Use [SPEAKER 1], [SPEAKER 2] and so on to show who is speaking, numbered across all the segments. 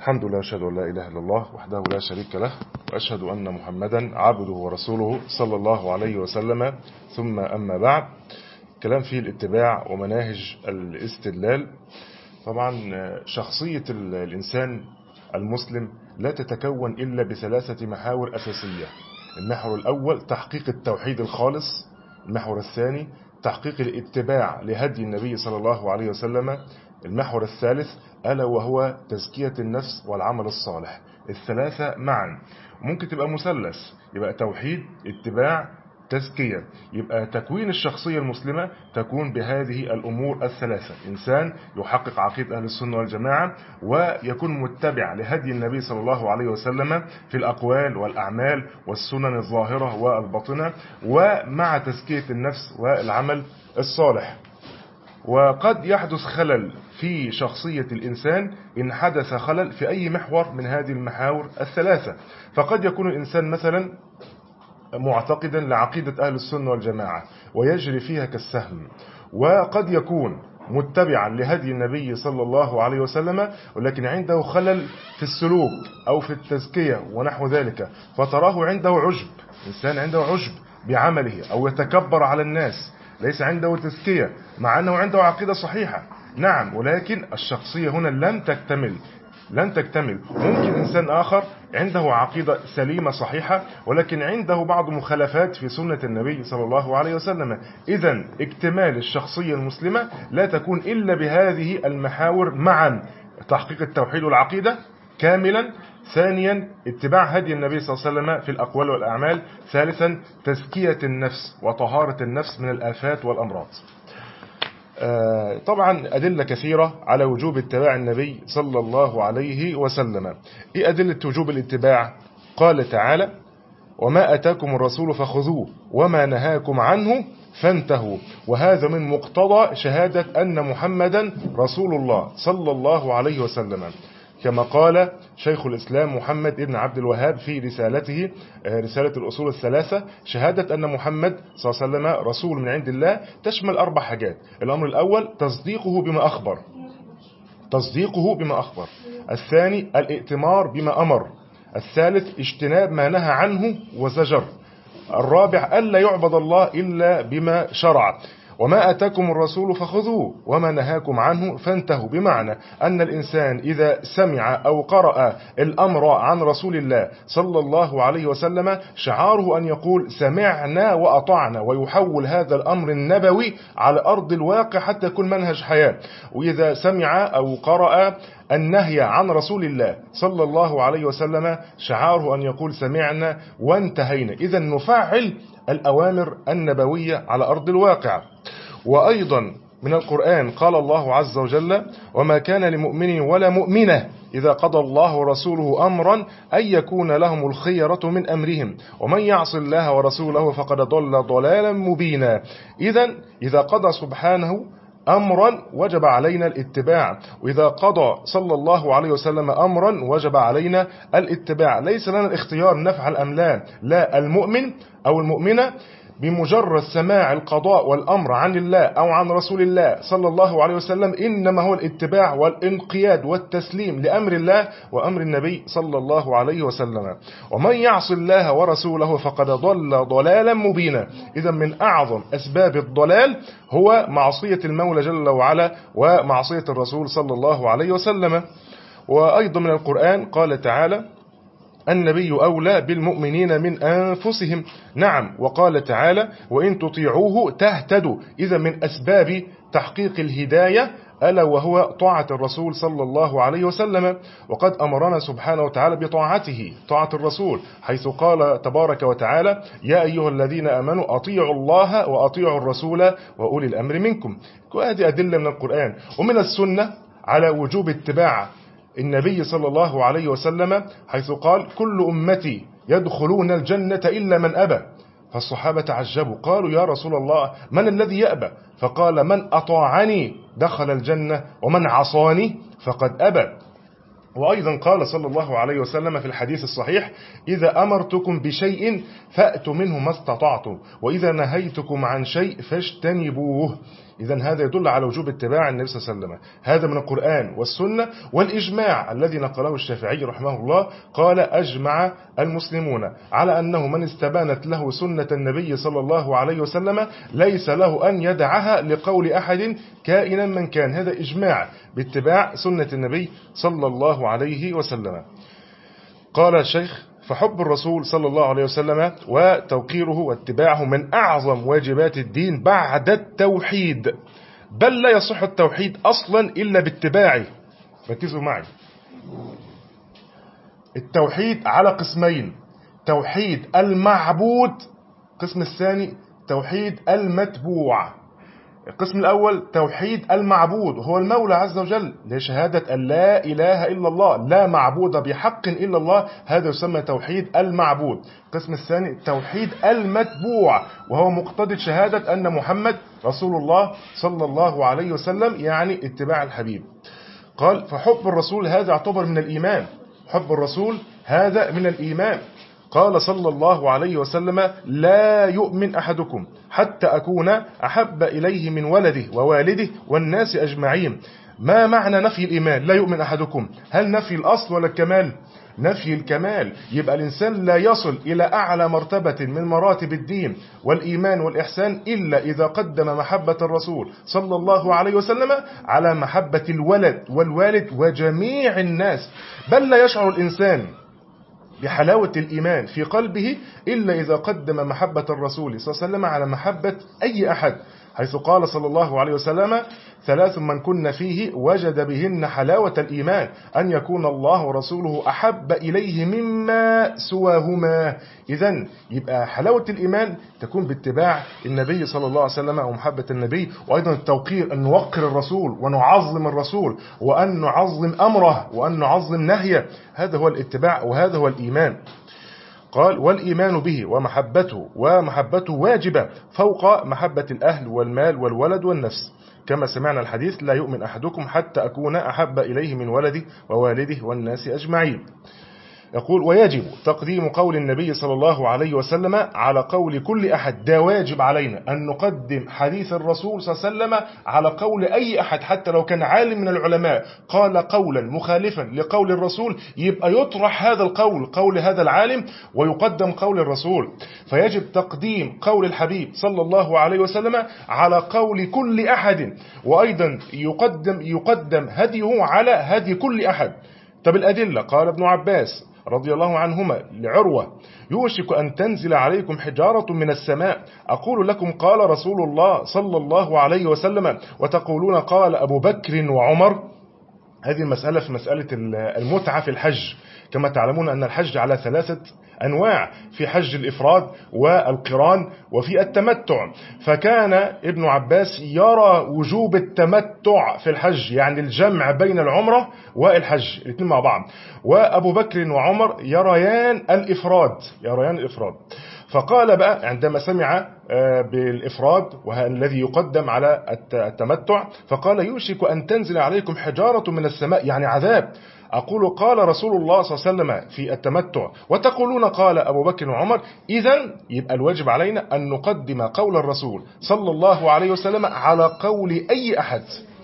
[SPEAKER 1] الحمد لله، أشهد أن لا إله إلا الله وحده لا شريك له، وأشهد أن محمدا عبده ورسوله صلى الله عليه وسلم. ثم أما بعد، كلام فيه الاتباع ومناهج الاستدلال. طبعا شخصية الإنسان المسلم لا تتكون إلا بثلاثة محاور أساسية. المحور الأول تحقيق التوحيد الخالص، المحور الثاني تحقيق الاتباع لهدي النبي صلى الله عليه وسلم، المحور الثالث ألا وهو تزكية النفس والعمل الصالح. الثلاثة معا ممكن تبقى مثلث، يبقى توحيد، اتباع، تزكية. يبقى تكوين الشخصية المسلمة تكون بهذه الأمور الثلاثة: إنسان يحقق عقيدة أهل السنة والجماعة، ويكون متبع لهدي النبي صلى الله عليه وسلم في الأقوال والأعمال والسنن الظاهرة والباطنة، ومع تزكية النفس والعمل الصالح. وقد يحدث خلل في شخصية الإنسان إن حدث خلل في أي محور من هذه المحاور الثلاثة. فقد يكون الإنسان مثلا معتقدا لعقيدة أهل السنة والجماعة ويجري فيها كالسهم، وقد يكون متبعا لهدي النبي صلى الله عليه وسلم، ولكن عنده خلل في السلوك أو في التزكية ونحو ذلك، فتراه عنده عجب، إنسان عنده عجب بعمله أو يتكبر على الناس، ليس عنده تزكية مع أنه عنده عقيدة صحيحة. نعم، ولكن الشخصية هنا لن تكتمل. ممكن إنسان آخر عنده عقيدة سليمة صحيحة، ولكن عنده بعض مخالفات في سنة النبي صلى الله عليه وسلم. إذن اكتمال الشخصية المسلمة لا تكون إلا بهذه المحاور معا: تحقيق التوحيد والعقيدة كاملا، ثانيا اتباع هدي النبي صلى الله عليه وسلم في الأقوال والأعمال، ثالثا تزكية النفس وطهارة النفس من الآفات والأمراض. طبعا أدلة كثيرة على وجوب اتباع النبي صلى الله عليه وسلم. إيه أدلة وجوب الاتباع؟ قال تعالى: وما أتاكم الرسول فخذوه وما نهاكم عنه فانتهوا. وهذا من مقتضى شهادة أن محمدا رسول الله صلى الله عليه وسلم، كما قال شيخ الإسلام محمد بن عبد الوهاب في رسالته رسالة الأصول الثلاثة: شهادة أن محمد صلى الله عليه وسلم رسول من عند الله تشمل 4 حاجات. الأمر الأول تصديقه بما أخبر، الثاني الائتمار بما أمر، الثالث اجتناب ما نهى عنه وزجر، الرابع ألا يعبد الله إلا بما شرع. وما أتاكم الرسول فخذوه وما نهاكم عنه فانتهوا، بمعنى أن الإنسان إذا سمع أو قرأ الأمر عن رسول الله صلى الله عليه وسلم شعاره أن يقول سمعنا وأطعنا، ويحول هذا الأمر النبوي على أرض الواقع حتى يكون منهج حياة. وإذا سمع أو قرأ النهي عن رسول الله صلى الله عليه وسلم شعاره أن يقول سمعنا وانتهينا. إذا نفعل الأوامر النبوية على أرض الواقع. وأيضا من القرآن قال الله عز وجل: وما كان لمؤمن ولا مؤمنة إذا قضى الله ورسوله أمرا أن يكون لهم الخيرة من أمرهم ومن يعص الله ورسوله فقد ضل ضلالا مبينا. إذا قضى سبحانه أمرا وجب علينا الاتباع، وإذا قضى صلى الله عليه وسلم أمرا وجب علينا الاتباع. ليس لنا الاختيار نفعل أم لا. المؤمن أو المؤمنة بمجرد سماع القضاء والأمر عن الله أو عن رسول الله صلى الله عليه وسلم إنما هو الاتباع والانقياد والتسليم لأمر الله وأمر النبي صلى الله عليه وسلم. ومن يعص الله ورسوله فقد ضل ضلالا مبينا. إذا من أعظم أسباب الضلال هو معصية المولى جل وعلا ومعصية الرسول صلى الله عليه وسلم. وأيضا من القرآن قال تعالى: النبي أولى بالمؤمنين من أنفسهم. نعم، وقال تعالى: وإن تطيعوه تهتدوا. إذا من أسباب تحقيق الهداية ألا وهو طاعة الرسول صلى الله عليه وسلم. وقد أمرنا سبحانه وتعالى بطاعته، طاعة الرسول، حيث قال تبارك وتعالى: يا أيها الذين آمنوا أطيعوا الله وأطيعوا الرسول وأولي الأمر منكم. وهذه أدلة من القرآن. ومن السنة على وجوب اتباع النبي صلى الله عليه وسلم، حيث قال: كل أمتي يدخلون الجنة إلا من أبى. فالصحابة تعجبوا، قالوا: يا رسول الله من الذي يأبى؟ فقال: من أطاعني دخل الجنة ومن عصاني فقد أبى. وأيضا قال صلى الله عليه وسلم في الحديث الصحيح: إذا أمرتكم بشيء فأتوا منه ما استطعتم، وإذا نهيتكم عن شيء فاجتنبوه. إذن هذا يدل على وجوب اتباع النبي صلى الله عليه وسلم. هذا من القرآن والسنة والإجماع الذي نقله الشافعي رحمه الله، قال أجمع المسلمون على أنه من استبانت له سنة النبي صلى الله عليه وسلم ليس له أن يدعها لقول أحد كائنا من كان. هذا إجماع باتباع سنة النبي صلى الله عليه وسلم. قال الشيخ: فحب الرسول صلى الله عليه وسلم وتوقيره واتباعه من أعظم واجبات الدين بعد التوحيد، بل لا يصح التوحيد أصلا إلا باتباعه. ركزوا معي، التوحيد على قسمين: توحيد المعبود، القسم الثاني توحيد المتبوع. القسم الأول توحيد المعبود، هو المولى عز وجل، لشهادة أن لا إله إلا الله، لا معبود بحق إلا الله، هذا يسمى توحيد المعبود. القسم الثاني توحيد المتبوع، وهو مقتضى شهادة أن محمد رسول الله صلى الله عليه وسلم، يعني اتباع الحبيب. قال: فحب الرسول هذا يعتبر من الإيمان، حب الرسول هذا من الإيمان. قال صلى الله عليه وسلم: لا يؤمن أحدكم حتى أكون أحب إليه من ولده ووالده والناس أجمعين. ما معنى نفي الإيمان؟ لا يؤمن أحدكم، هل نفي الأصل ولا الكمال؟ نفي الكمال. يبقى الإنسان لا يصل إلى أعلى مرتبة من مراتب الدين والإيمان والإحسان إلا إذا قدم محبة الرسول صلى الله عليه وسلم على محبة الولد والوالد وجميع الناس. بل لا يشعر الإنسان بحلاوة الإيمان في قلبه إلا إذا قدم محبة الرسول صلى الله عليه وسلم على محبة أي أحد، حيث قال صلى الله عليه وسلم: 3 من كن فيه وجد بهن حلاوة الإيمان، أن يكون الله ورسوله أحب إليه مما سواهما. إذن يبقى حلاوة الإيمان تكون باتباع النبي صلى الله عليه وسلم ومحبة النبي، وأيضا التوقير، أن نوقر الرسول ونعظم الرسول وأن نعظم أمره وأن نعظم نهيه. هذا هو الاتباع وهذا هو الإيمان. قال: والإيمان به ومحبته واجبة فوق محبة الأهل والمال والولد والنفس، كما سمعنا الحديث: لا يؤمن أحدكم حتى أكون أحب إليه من ولده ووالده والناس أجمعين. يقول: ويجب تقديم قول النبي صلى الله عليه وسلم على قول كل أحد. ده واجب علينا أن نقدم حديث الرسول صلى الله عليه وسلم على قول أي أحد، حتى لو كان عالم من العلماء قال قولا مخالفا لقول الرسول، يبقى يطرح هذا القول، قول هذا العالم، ويقدم قول الرسول. فيجب تقديم قول الحبيب صلى الله عليه وسلم على قول كل أحد، وأيضا يقدم هديه على هدي كل أحد. طب الأدلة: قال ابن عباس رضي الله عنهما لعروة: يوشك أن تنزل عليكم حجارة من السماء، أقول لكم قال رسول الله صلى الله عليه وسلم وتقولون قال أبو بكر وعمر. هذه المسألة في مسألة المتعة في الحج. كما تعلمون أن الحج على 3 أنواع: في حج الإفراد والقران وفي التمتع. فكان ابن عباس يرى وجوب التمتع في الحج، يعني الجمع بين العمرة والحج الاثنين مع بعض، وأبو بكر وعمر يريان الإفراد. فقال بقى عندما سمع بالإفراد والذي يقدم على التمتع، فقال: يوشك أن تنزل عليكم حجارة من السماء، يعني عذاب. أقول قال رسول الله صلى الله عليه وسلم في التمتع وتقولون قال أبو بكر وعمر. إذن يبقى الواجب علينا أن نقدم قول الرسول صلى الله عليه وسلم على قول أي أحد.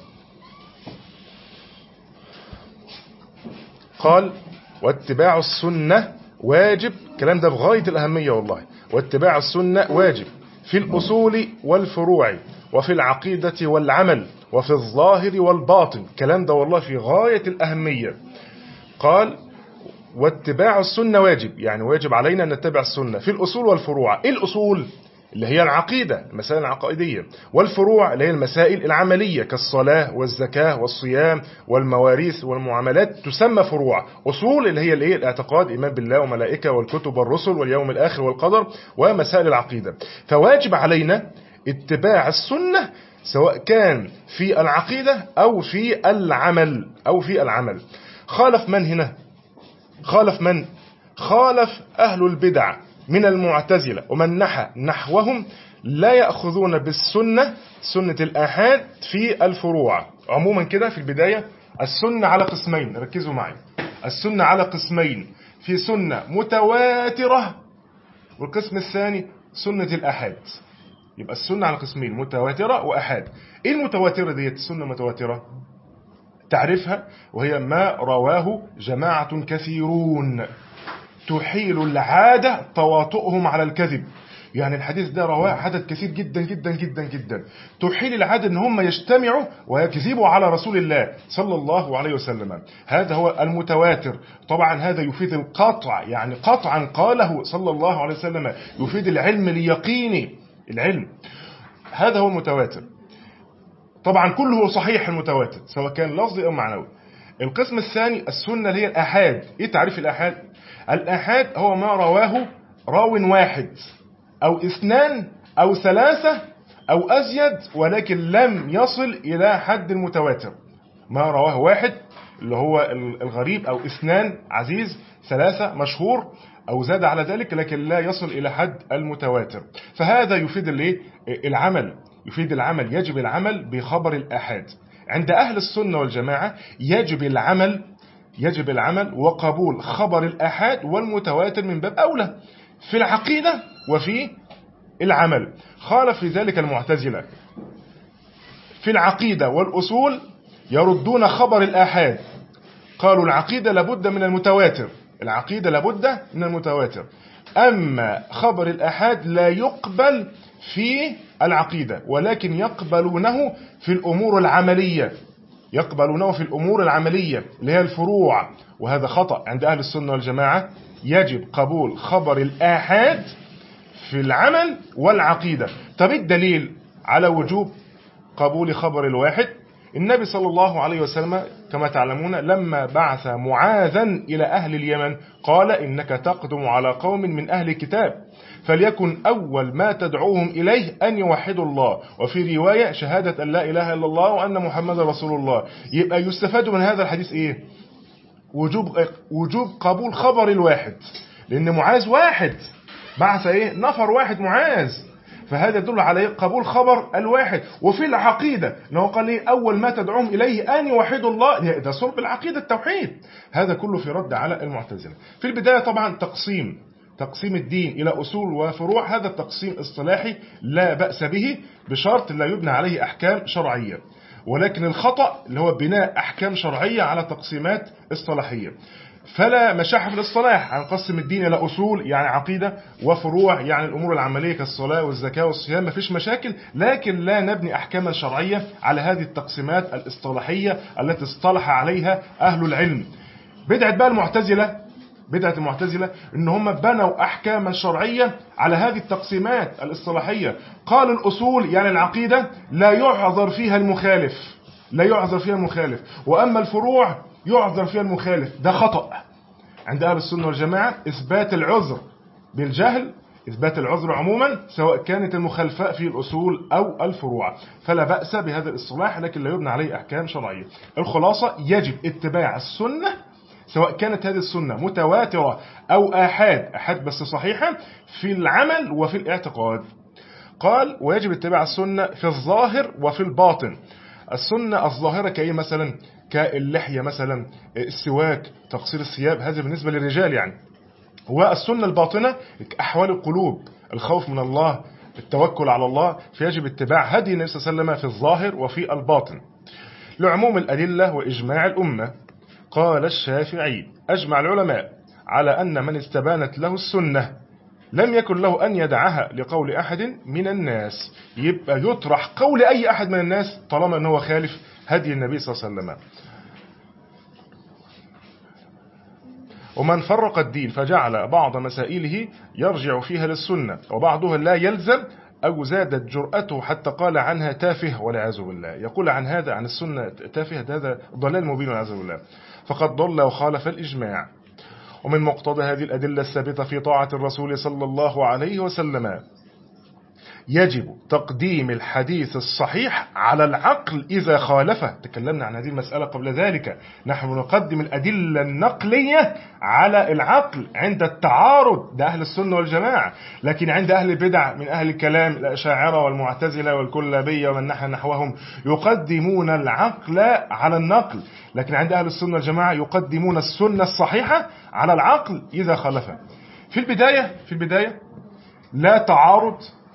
[SPEAKER 1] قال: واتباع السنة واجب. الكلام ده بغاية الأهمية والله. واتباع السنة واجب في الأصول والفروع وفي العقيدة والعمل وفي الظاهر والباطن. الكلام ده والله في غاية الأهمية. قال: واتباع السنة واجب، يعني واجب علينا أن نتبع السنة في الأصول والفروع. إيه الأصول؟ اللي هي العقيدة، المسائل العقائدية، والفروع اللي هي المسائل العملية كالصلاة والزكاة والصيام والمواريث والمعاملات تسمى فروع. أصول اللي هي الاعتقاد، إيمان بالله وملائكة والكتب والرسل واليوم الآخر والقدر ومسائل العقيدة. فواجب علينا اتباع السنة سواء كان في العقيدة أو في العمل. خالف من هنا؟ خالف أهل البدع من المعتزلة ومن نحى نحوهم، لا يأخذون بالسنة، سنة الآحاد في الفروع. عموما كده في البداية السنة على قسمين، ركزوا معي. السنة على قسمين: في سنة متواترة، والقسم الثاني سنة الآحاد. يبقى السنة على قسمين، متواترة وأحاد. إيه المتواترة ديت؟ السنة متواترة تعرفها وهي ما رواه جماعة كثيرون تحيل العادة تواطؤهم على الكذب. يعني الحديث ده رواه عدد كثير جدا جدا جدا جدا، تحيل العادة ان هم يجتمعوا ويكذبوا على رسول الله صلى الله عليه وسلم. هذا هو المتواتر. طبعا هذا يفيد القطع، يعني قطعا قاله صلى الله عليه وسلم، يفيد العلم اليقيني، العلم. هذا هو المتواتر. طبعا كله صحيح المتواتر سواء كان لفظي او معنوي. القسم الثاني السنة اللي هي الآحاد. ايه تعريف الآحاد؟ الآحاد هو ما رواه راو واحد أو اثنان أو ثلاثة أو أزيد ولكن لم يصل إلى حد المتواتر. ما رواه واحد اللي هو الغريب، أو اثنان عزيز، ثلاثة مشهور، أو زاد على ذلك لكن لا يصل إلى حد المتواتر. فهذا يفيد العمل، يفيد العمل، يجب العمل بخبر الآحاد. عند أهل السنة والجماعة يجب العمل وقبول خبر الآحاد والمتواتر من باب أولى في العقيدة وفي العمل. خالف في ذلك المعتزلة. في العقيدة والأصول يردون خبر الآحاد، قالوا العقيدة لابد من المتواتر، العقيدة لابد من المتواتر، أما خبر الآحاد لا يقبل في العقيدة ولكن يقبلونه في الأمور العملية، يقبلونه في الأمور العملية اللي هي الفروع. وهذا خطأ عند أهل السنة والجماعة. يجب قبول خبر الآحاد في العمل والعقيدة. طب الدليل على وجوب قبول خبر الواحد؟ النبي صلى الله عليه وسلم كما تعلمون لما بعث معاذا إلى أهل اليمن قال إنك تقدم على قوم من أهل الكتاب فليكن أول ما تدعوهم إليه أن يوحدوا الله، وفي رواية شهادة أن لا إله إلا الله وأن محمد رسول الله. يبقى يستفاد من هذا الحديث إيه؟ وجوب قبول خبر الواحد، لأن معاذ واحد بعث إيه؟ نفر واحد معاذ، فهذا يدل على قبول خبر الواحد. وفي العقيدة أنه قال لي أول ما تدعوهم إليه أن يوحدوا الله، ده صلب العقيدة التوحيد. هذا كله في رد على المعتزلة. في البداية طبعا تقسيم الدين إلى أصول وفروع، هذا التقسيم اصطلاحي لا بأس به بشرط لا يبنى عليه أحكام شرعية، ولكن الخطأ اللي هو بناء أحكام شرعية على تقسيمات اصطلاحية. فلا مشاحة في الاصطلاح عن قسم الدين إلى أصول يعني عقيدة، وفروع يعني الأمور العملية كالصلاة والزكاة والصيام، مفيش مشاكل، لكن لا نبني أحكاما شرعية على هذه التقسيمات الاصطلاحية التي اصطلح عليها أهل العلم. بدعة بقى بدعة المعتزلة إن هم بنوا أحكاما شرعية على هذه التقسيمات الاصطلاحية. قال الأصول يعني العقيدة لا يعذر فيها المخالف، وأما الفروع يعذر فيها المخالف. ده خطأ. عند أهل السنة والجماعة إثبات العذر بالجهل، إثبات العذر عموما سواء كانت المخالفة في الأصول أو الفروع، فلا بأس بهذا الاصطلاح لكن لا يبنى عليه أحكام شرعية. الخلاصة يجب اتباع السنة سواء كانت هذه السنة متواترة أو آحاد بس صحيحة في العمل وفي الاعتقاد. قال ويجب اتباع السنة في الظاهر وفي الباطن. السنة الظاهرة كأي مثلا كاللحية مثلا، السواك، تقصير الثياب، هذا بالنسبة للرجال يعني. والسنة الباطنة أحوال القلوب، الخوف من الله، التوكل على الله، فيجب اتباع هدي النبي صلى الله عليه وسلم في الظاهر وفي الباطن. لعموم الأدلة وإجماع الأمة. قال الشافعي أجمع العلماء على أن من استبانت له السنة لم يكن له أن يدعها لقول أحد من الناس. يبقى يطرح قول أي أحد من الناس طالما أنه خالف هدي النبي صلى الله عليه وسلم. ومن فرق الدين فجعل بعض مسائله يرجع فيها للسنة وبعضها لا يلزم أو زادت جرأته حتى قال عنها تافه والعياذ بالله. يقول عن هذا عن السنة تافه، هذا ضلال مبين والعياذ بالله، فقد ضل وخالف الإجماع. ومن مقتضى هذه الأدلة الثابتة في طاعة الرسول صلى الله عليه وسلم يجب تقديم الحديث الصحيح على العقل إذا خالفه. تكلمنا عن هذه المسألة قبل ذلك. نحن نقدم الأدلة النقلية على العقل عند التعارض، ده أهل السنة والجماعة. لكن عند أهل البدع من أهل الكلام الأشاعرة والمعتزلة والكلابية ومن نحوهم يقدمون العقل على النقل، لكن عند أهل السنة والجماعة يقدمون السنة الصحيحة على العقل إذا خالفه. في البداية لا تعارض في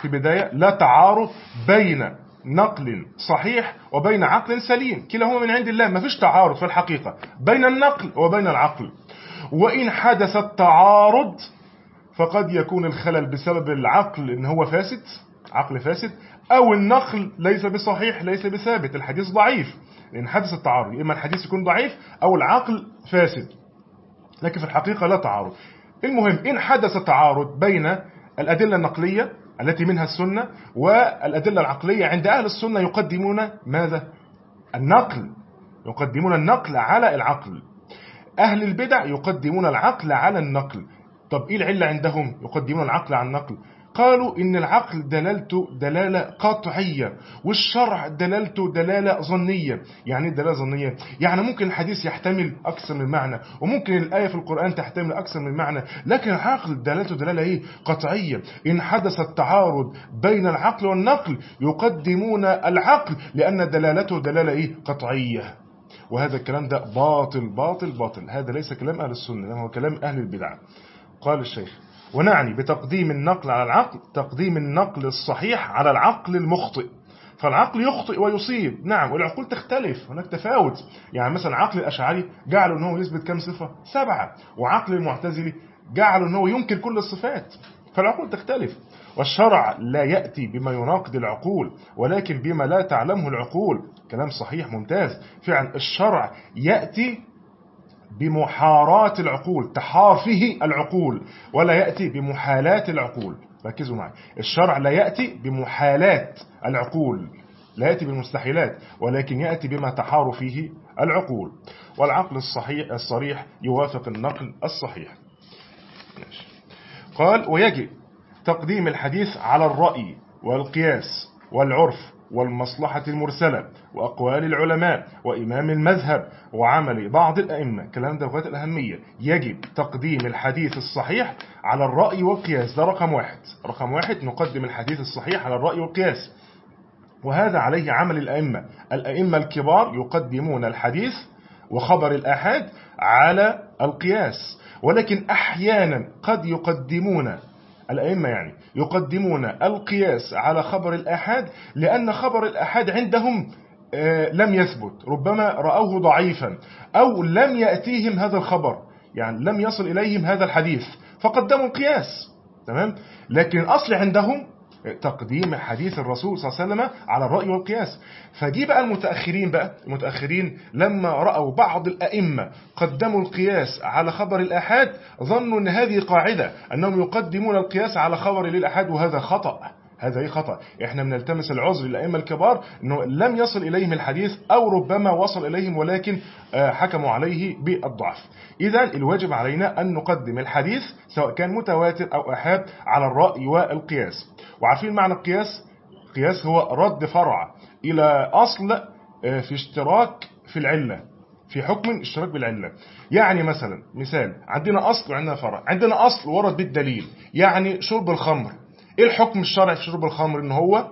[SPEAKER 1] في البداية لا تعارض بين نقل صحيح وبين عقل سليم، كلاهما من عند الله، ما فيش تعارض في الحقيقة بين النقل وبين العقل. وإن حدث التعارض فقد يكون الخلل بسبب العقل إن هو فاسد، عقل فاسد، أو النقل ليس بصحيح، ليس بثابت، الحديث ضعيف. لأن حدث التعارض إما الحديث يكون ضعيف أو العقل فاسد، لكن في الحقيقة لا تعارض. المهم إن حدث تعارض بين الأدلة النقلية التي منها السنة والأدلة العقلية، عند أهل السنة يقدمون ماذا؟ النقل، يقدمون النقل على العقل. أهل البدع يقدمون العقل على النقل. طب إيه العلة عندهم يقدمون العقل على النقل؟ قالوا إن العقل دلالته دلالة قطعية، والشرع دلالته دلالة ظنية. يعني دلالة ظنية يعني ممكن الحديث يحتمل أكثر من معنى، وممكن الآية في القرآن تحتمل أكثر من معنى، لكن العقل دلالته دلالة إيه؟ قطعية. إن حدث التعارض بين العقل والنقل يقدمون العقل لأن دلالته دلالة إيه؟ قطعية. وهذا الكلام ده باطل باطل باطل، هذا ليس كلام أهل السنة، هو كلام أهل البدع. قال الشيخ: ونعني بتقديم النقل على العقل تقديم النقل الصحيح على العقل المخطئ. فالعقل يخطئ ويصيب، نعم، والعقول تختلف، هناك تفاوت. يعني مثلا عقل الأشعري جعلوا أنه يثبت كم صفة؟ 7، وعقل المعتزلي جعلوا أنه ينكر كل الصفات. فالعقول تختلف، والشرع لا يأتي بما يناقض العقول ولكن بما لا تعلمه العقول. كلام صحيح ممتاز فعلا. الشرع يأتي بمحارات العقول، تحار فيه العقول، ولا يأتي بمحالات العقول. ركزوا معي، الشرع لا يأتي بمحالات العقول، لا يأتي بالمستحيلات، ولكن يأتي بما تحار فيه العقول. والعقل الصحيح الصريح يوافق النقل الصحيح. قال: ويجب تقديم الحديث على الرأي والقياس والعرف والمصلحة المرسلة وأقوال العلماء وإمام المذهب وعمل بعض الأئمة. كلام ده غاية الأهمية. يجب تقديم الحديث الصحيح على الرأي والقياس، ده رقم واحد. رقم واحد، نقدم الحديث الصحيح على الرأي والقياس، وهذا عليه عمل الأئمة. الأئمة الكبار يقدمون الحديث وخبر الآحاد على القياس، ولكن أحيانا قد يقدمون الأئمة يعني يقدمون القياس على خبر الآحاد، لأن خبر الآحاد عندهم لم يثبت، ربما رأوه ضعيفا أو لم يأتيهم هذا الخبر، يعني لم يصل إليهم هذا الحديث فقدموا القياس. تمام. لكن الأصل عندهم تقديم حديث الرسول صلى الله عليه وسلم على الرأي والقياس. فجي بقى المتأخرين لما رأوا بعض الأئمة قدموا القياس على خبر الآحاد ظنوا أن هذه قاعدة، أنهم يقدمون القياس على خبر الآحاد، وهذا خطأ. هذا خطأ. احنا بنلتمس العذر للأئمة الكبار انه لم يصل اليهم الحديث او ربما وصل اليهم ولكن حكموا عليه بالضعف. اذا الواجب علينا ان نقدم الحديث سواء كان متواتر او احاد على الرأي والقياس. وعارفين معنى القياس؟ القياس هو رد فرع الى اصل في اشتراك في العلة، في حكم اشتراك بالعلة. يعني مثلا مثال، عندنا اصل وعندنا فرع. عندنا اصل ورد بالدليل، يعني شرب الخمر. ايه الحكم الشرعي في شرب الخمر؟ ان هو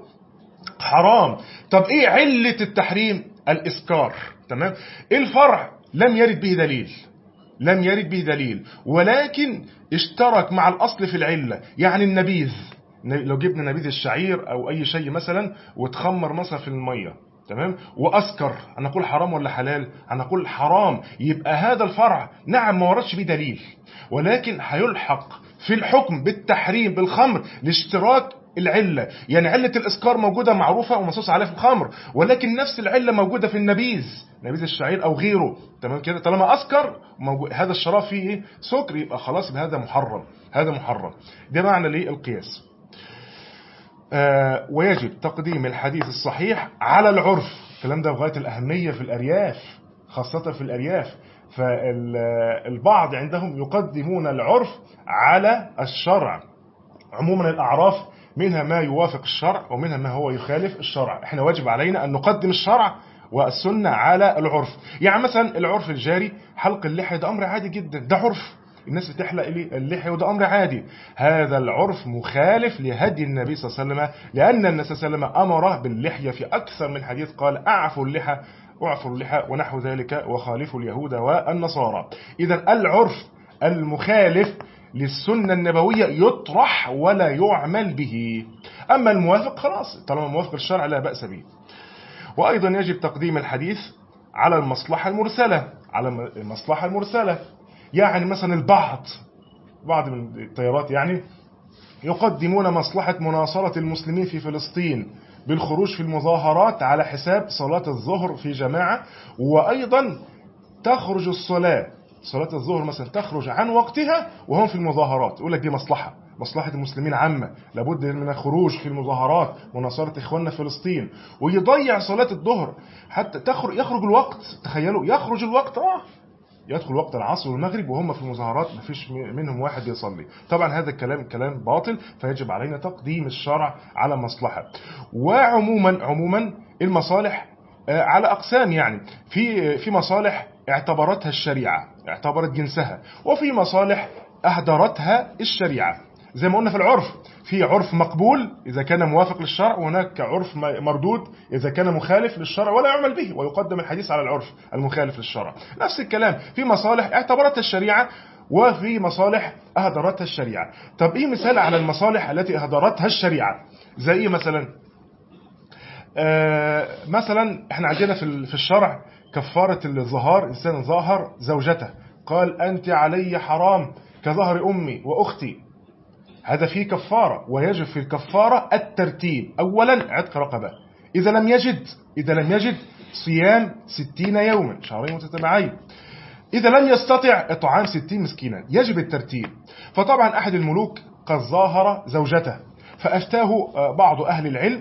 [SPEAKER 1] حرام. طب ايه علة التحريم؟ الاسكار. تمام. الفرع لم يرد به دليل، لم يرد به دليل، ولكن اشترك مع الاصل في العلة. يعني النبيذ، لو جبنا نبيذ الشعير او اي شيء مثلا وتخمر مثلا في المية، تمام، واسكر، هنقول حرام ولا حلال؟ هنقول حرام. يبقى هذا الفرع نعم ما وردش به دليل، ولكن هيلحق في الحكم بالتحريم بالخمر لاشتراك العلة. يعني علة الإسكار موجودة معروفة ومنصوص عليها في الخمر، ولكن نفس العلة موجودة في النبيذ، نبيذ الشعير أو غيره. تمام كده. طالما أسكر موجود هذا الشراب فيه سكر، يبقى خلاص يبقى هذا محرم، هذا محرم. ده معنى للقياس. ويجب تقديم الحديث الصحيح على العرف. الكلام ده بغاية الأهمية في الأرياف، خاصة في الأرياف. فالبعض عندهم يقدمون العرف على الشرع. عموما الأعراف منها ما يوافق الشرع ومنها ما هو يخالف الشرع. احنا واجب علينا أن نقدم الشرع والسنة على العرف. يعني مثلا العرف الجاري حلق اللحية، ده أمر عادي جدا، ده عرف، الناس بتحلق اللحية وده أمر عادي. هذا العرف مخالف لهدي النبي صلى الله عليه وسلم، لأن النبي صلى الله عليه وسلم أمره باللحية في أكثر من حديث، قال أعفوا اللحى واعفوا اللحى ونحو ذلك وخالفوا اليهود والنصارى. إذا العرف المخالف للسنة النبوية يطرح ولا يعمل به. أما الموافق خلاص، طالما موافق للشرع لا بأس به. وأيضا يجب تقديم الحديث على المصلحة المرسلة، على المصلحة المرسلة. يعني مثلا بعض من التيارات يعني يقدمون مصلحة مناصرة المسلمين في فلسطين بالخروج في المظاهرات على حساب صلاة الظهر في جماعة، وأيضا تخرج صلاة الظهر مثلا تخرج عن وقتها وهم في المظاهرات. يقول لك دي مصلحة المسلمين عامة، لابد من الخروج في المظاهرات مناصرة إخواننا في فلسطين، ويضيع صلاة الظهر حتى يخرج الوقت. تخيلوا يخرج الوقت يدخل وقت العصر والمغرب وهم في المظاهرات ما فيش منهم واحد يصلي. طبعا هذا الكلام باطل، فيجب علينا تقديم الشرع على مصلحة. وعموما المصالح على أقسام، يعني في مصالح اعتبرتها الشريعة، اعتبرت جنسها، وفي مصالح أهدرتها الشريعة. زي ما قلنا في العرف، في عرف مقبول إذا كان موافق للشرع، وهناك عرف مردود إذا كان مخالف للشرع ولا يعمل به، ويقدم الحديث على العرف المخالف للشرع. نفس الكلام في مصالح اعتبرتها الشريعة وفي مصالح أهدرتها الشريعة. طب إيه مثال على المصالح التي أهدرتها الشريعة؟ زي إيه مثلا؟ مثلا احنا عندنا في الشرع كفارة الظهار. إنسان ظاهر زوجته قال أنت علي حرام كظهر أمي وأختي، هذا فيه كفارة، ويجب في الكفارة الترتيب. أولا عتق رقبة، إذا لم يجد صيام 60 يوما، شهرين متتابعين. إذا لم يستطع إطعام 60 مسكينا، يجب الترتيب. فطبعا أحد الملوك قد ظاهر زوجته، فأفتاه بعض أهل العلم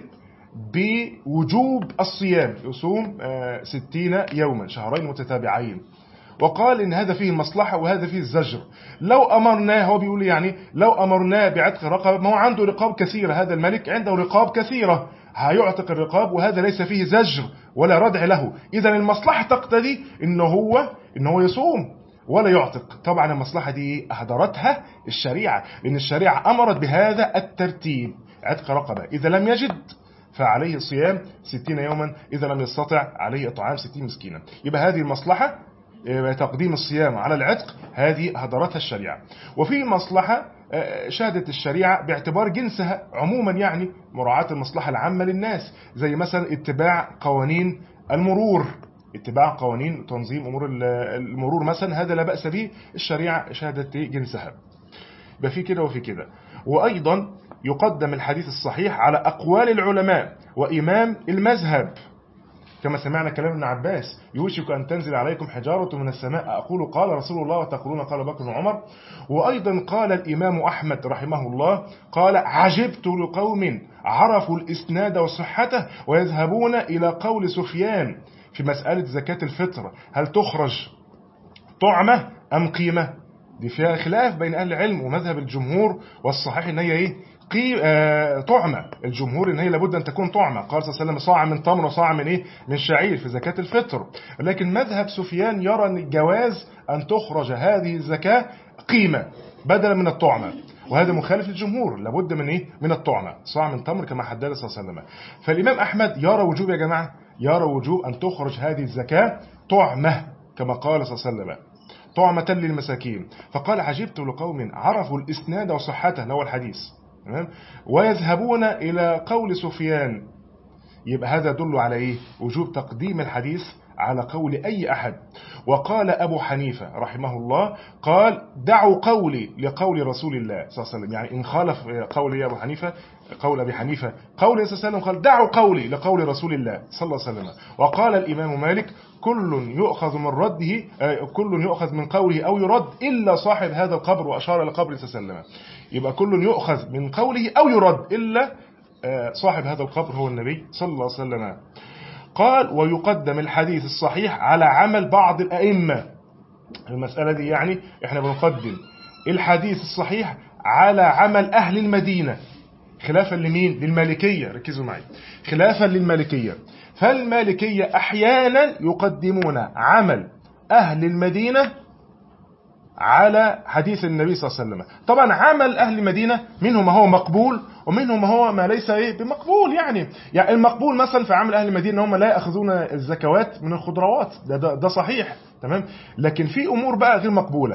[SPEAKER 1] بوجوب الصيام، يصوم 60 يوما، شهرين متتابعين، وقال إن هذا فيه المصلحة وهذا فيه الزجر. لو أمرناه، هو بيقول يعني لو أمرناه بعتق رقبة، ما هو عنده رقاب كثيرة، هذا الملك عنده رقاب كثيرة، هيعتق الرقاب، وهذا ليس فيه زجر ولا ردع له. إذا المصلحة تقتضي إن هو يصوم ولا يعتق. طبعا المصلحة دي أهدرتها الشريعة، لأن الشريعة أمرت بهذا الترتيب، عتق رقبة، إذا لم يجد فعليه صيام 60 يوما، إذا لم يستطع عليه إطعام 60 مسكينا. يبقى هذه المصلحة تقديم الصيام على العتق، هذه هدرتها الشريعة. وفي مصلحة شهدت الشريعة باعتبار جنسها عموما، يعني مراعاة المصلحة العامة للناس، زي مثلا اتباع قوانين المرور، اتباع قوانين تنظيم أمور المرور مثلا، هذا لا بأس به، الشريعة شهدت جنسها. يبقى في كده وفي كده. وأيضا يقدم الحديث الصحيح على أقوال العلماء وإمام المذهب، كما سمعنا كلام ابن عباس: يوشك أن تنزل عليكم حجارة من السماء أقول قال رسول الله وتقولون قال بكر وعمر. وأيضا قال الإمام أحمد رحمه الله قال: عجبت لقوم عرفوا الإسناد وصحته ويذهبون إلى قول سفيان في مسألة زكاة الفطر، هل تخرج طعمة أم قيمة؟ دي فيها خلاف بين أهل العلم، ومذهب الجمهور والصحيح إن هي طعمة. الجمهور إن هي لابد أن تكون طعمة، قال صلى الله عليه وسلم: صاع من تمر وصاع من شعير في زكاة الفطر. لكن مذهب سفيان يرى أن الجواز أن تخرج هذه الزكاة قيمة بدلا من الطعمة، وهذا مخالف للجمهور، لابد من الطعمة، صاع من تمر كما حدد صلى الله عليه وسلم. فالإمام أحمد يرى وجوب، يا جماعة يرى وجوب أن تخرج هذه الزكاة طعمة كما قال صلى الله عليه وسلم، طعمة للمساكين. فقال: عجبت لقوم عرفوا الإسناد وصحته، اللي هو الحديث، ويذهبون إلى قول سفيان. يبقى هذا يدل على إيه؟ وجوب تقديم الحديث على قول أي أحد. وقال أبو حنيفة رحمه الله قال: دعوا قولي لقول رسول الله صلى الله عليه وسلم، يعني إن خالف قول أبو حنيفة قول أبي حنيفة قول صلى الله عليه وسلم، قال: دعوا قولي لقول رسول الله صلى الله عليه وسلم. وقال الإمام مالك: كل يؤخذ من قوله أو يرد إلا صاحب هذا القبر، وأشار إلى قبر صلى الله عليه وسلم. يبقى كل يؤخذ من قوله أو يرد إلا صاحب هذا القبر هو النبي صلى الله عليه وسلم. قال: ويقدم الحديث الصحيح على عمل بعض الأئمة. المسألة دي يعني احنا بنقدم الحديث الصحيح على عمل أهل المدينة، خلافا لمين؟ للمالكية. ركزوا معي، خلافا للمالكية. فالمالكية أحيانا يقدمون عمل أهل المدينة على حديث النبي صلى الله عليه وسلم. طبعا عمل أهل المدينة منهم ما هو مقبول ومنهم ما هو ما ليس بمقبول. يعني المقبول مثلا في عمل أهل المدينة هم لا يأخذون الزكوات من الخضروات، ده صحيح تمام. لكن في أمور بقى غير مقبولة،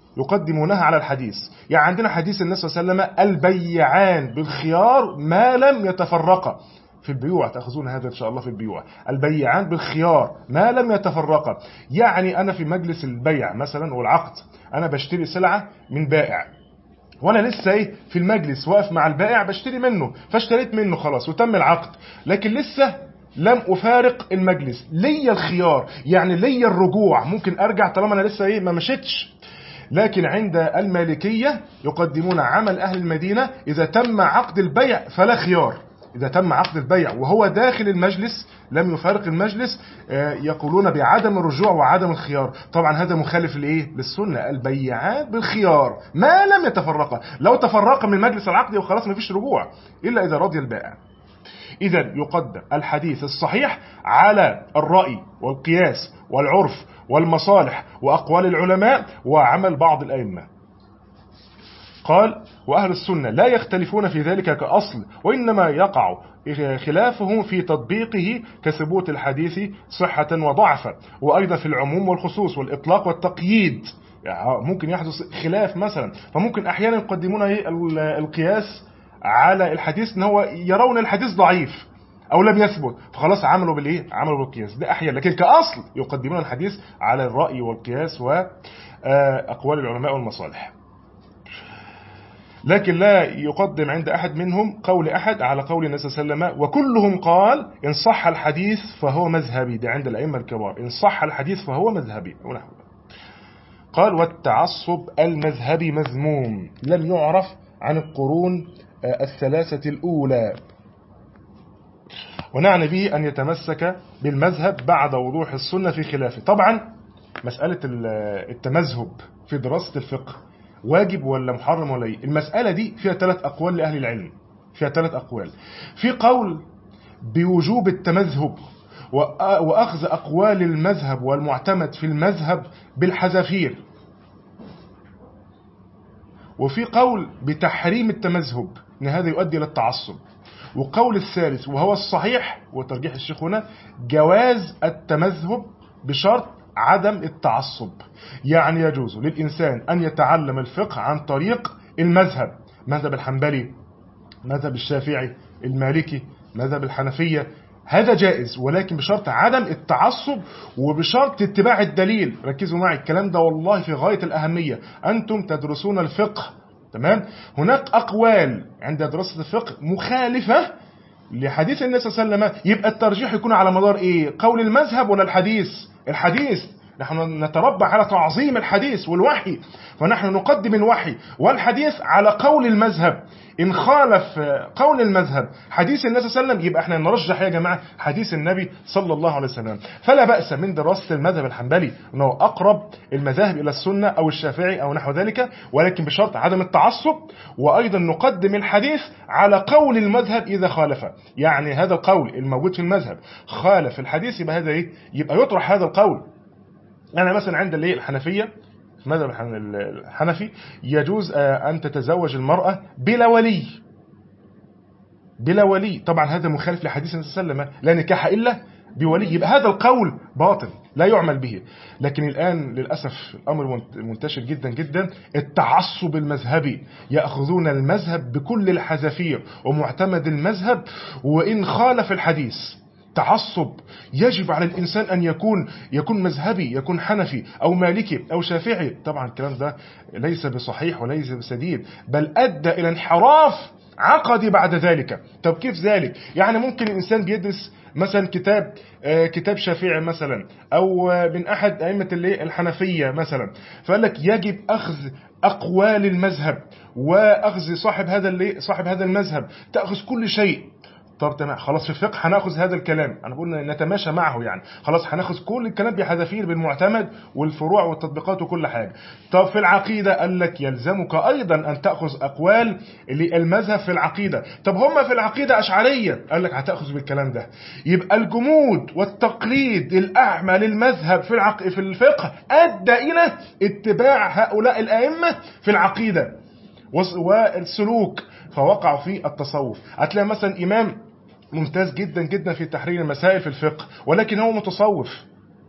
[SPEAKER 1] يقدمونها على الحديث. يعني عندنا حديث النبي صلى الله عليه وسلم البيعان بالخيار ما لم يتفرقا في البيوع، تأخذون هذا إن شاء الله في البيوع، البيعان بالخيار ما لم يتفرقا. يعني أنا في مجلس البيع مثلا والعقد، أنا بشتري سلعة من بائع، وانا لسه في المجلس واقف مع البائع بشتري منه، فاشتريت منه خلاص وتم العقد، لكن لسه لم افارق المجلس، ليا الخيار، يعني ليا الرجوع، ممكن ارجع طالما انا لسه ما مشيتش. لكن عند المالكية يقدمون عمل اهل المدينة، اذا تم عقد البيع فلا خيار. إذا تم عقد البيع وهو داخل المجلس لم يفارق المجلس، يقولون بعدم الرجوع وعدم الخيار. طبعا هذا مخالف للسنة، البيعان بالخيار ما لم يتفرقا، لو تفرق من مجلس العقد وخلاص ما فيش رجوع إلا إذا رضي البائع. إذا يقدم الحديث الصحيح على الرأي والقياس والعرف والمصالح وأقوال العلماء وعمل بعض الأئمة. قال: وأهل السنة لا يختلفون في ذلك كأصل، وإنما يقع خلافهم في تطبيقه كثبوت الحديث صحة وضعفا، وأيضا في العموم والخصوص والإطلاق والتقييد. يعني ممكن يحدث خلاف مثلا، فممكن أحيانا يقدمون القياس على الحديث ان هو يرون الحديث ضعيف او لم يثبت، فخلاص عملوا عملوا بالقياس ده احيانا، لكن كاصل يقدمون الحديث على الراي والقياس واقوال العلماء والمصالح. لكن لا يقدم عند احد منهم قول احد على قول النبي صلى الله عليه وسلم، وكلهم قال ان صح الحديث فهو مذهبي. ده عند الائمه الكبار، ان صح الحديث فهو مذهبي ونحو. قال: والتعصب المذهبي مذموم لم يعرف عن القرون الثلاثة الأولى، ونعني به أن يتمسك بالمذهب بعد وضوح السنة في خلافه. طبعا مسألة التمذهب في دراسة الفقه واجب ولا محرم ولا ايه؟ المسألة دي فيها 3 أقوال لأهل العلم، فيها 3 أقوال. في قول بوجوب التمذهب وأخذ أقوال المذهب والمعتمد في المذهب بالحذافير، وفي قول بتحريم التمذهب ان هذا يؤدي الى التعصب. وقول الثالث وهو الصحيح وترجيح الشيخ هنا، جواز التمذهب بشرط عدم التعصب. يعني يجوز للإنسان أن يتعلم الفقه عن طريق المذهب، مذهب الحنبلي، مذهب الشافعي، المالكي، مذهب الحنفية، هذا جائز، ولكن بشرط عدم التعصب وبشرط اتباع الدليل. ركزوا معي الكلام ده والله في غاية الأهمية، أنتم تدرسون الفقه، تمام؟ هناك أقوال عند دراسة الفقه مخالفة لحديث النبي صلى الله عليه وسلم، يبقى الترجيح يكون على مدار ايه؟ قول المذهب ولا الحديث؟ الحديث. نحن نتربى على تعظيم الحديث والوحي، فنحن نقدم الوحي والحديث على قول المذهب. إن خالف قول المذهب حديث النبي صلى الله عليه وسلم، يبقى احنا نرجح يا جماعة حديث النبي صلى الله عليه وسلم. فلا بأس من دراسة المذهب الحنبلي أنه أقرب المذاهب إلى السنة أو الشافعي أو نحو ذلك، ولكن بشرط عدم التعصب، وأيضا نقدم الحديث على قول المذهب إذا خالف. يعني هذا القول الموجود في المذهب خالف الحديث، يبقى هذا يبقى يطرح هذا القول. أنا مثلا عند الحنفية، في مذهب الحنفي يجوز أن تتزوج المرأة بلا ولي، بلا ولي. طبعا هذا مخالف لحديث النبي صلى الله عليه وسلم، لا نكاح إلا بولي، يبقى هذا القول باطل لا يعمل به. لكن الآن للأسف الأمر منتشر جدا جدا، التعصب المذهبي، يأخذون المذهب بكل الحذافير ومعتمد المذهب وإن خالف الحديث. تعصب، يجب على الإنسان أن يكون مذهبي، يكون حنفي أو مالكي أو شافعي. طبعا الكلام ده ليس بصحيح وليس بسديد، بل أدى إلى انحراف عقدي بعد ذلك. طب كيف ذلك؟ يعني ممكن الإنسان بيدرس مثلا كتاب شافعي مثلا أو من أحد أئمة الحنفية مثلا، فقال لك يجب أخذ أقوال المذهب وأخذ صاحب هذا المذهب، تأخذ كل شيء. طب تمام، خلاص في الفقه هناخذ هذا الكلام، انا بقول نتماشى معه، يعني خلاص هناخذ كل الكلام بحذافير بالمعتمد والفروع والتطبيقات وكل حاجه. طب في العقيده قال لك يلزمك ايضا ان تاخذ اقوال المذهب في العقيده. طب هم في العقيده اشعريه، قال لك هتاخذ بالكلام ده. يبقى الجمود والتقليد الاعمى للمذهب في الفقه ادى الى اتباع هؤلاء الائمه في العقيده والسلوك، فوقعوا في التصوف. هتلاقي مثلا امام ممتاز جدا جدا في تحرير المسائل في الفقه، ولكن هو متصوف،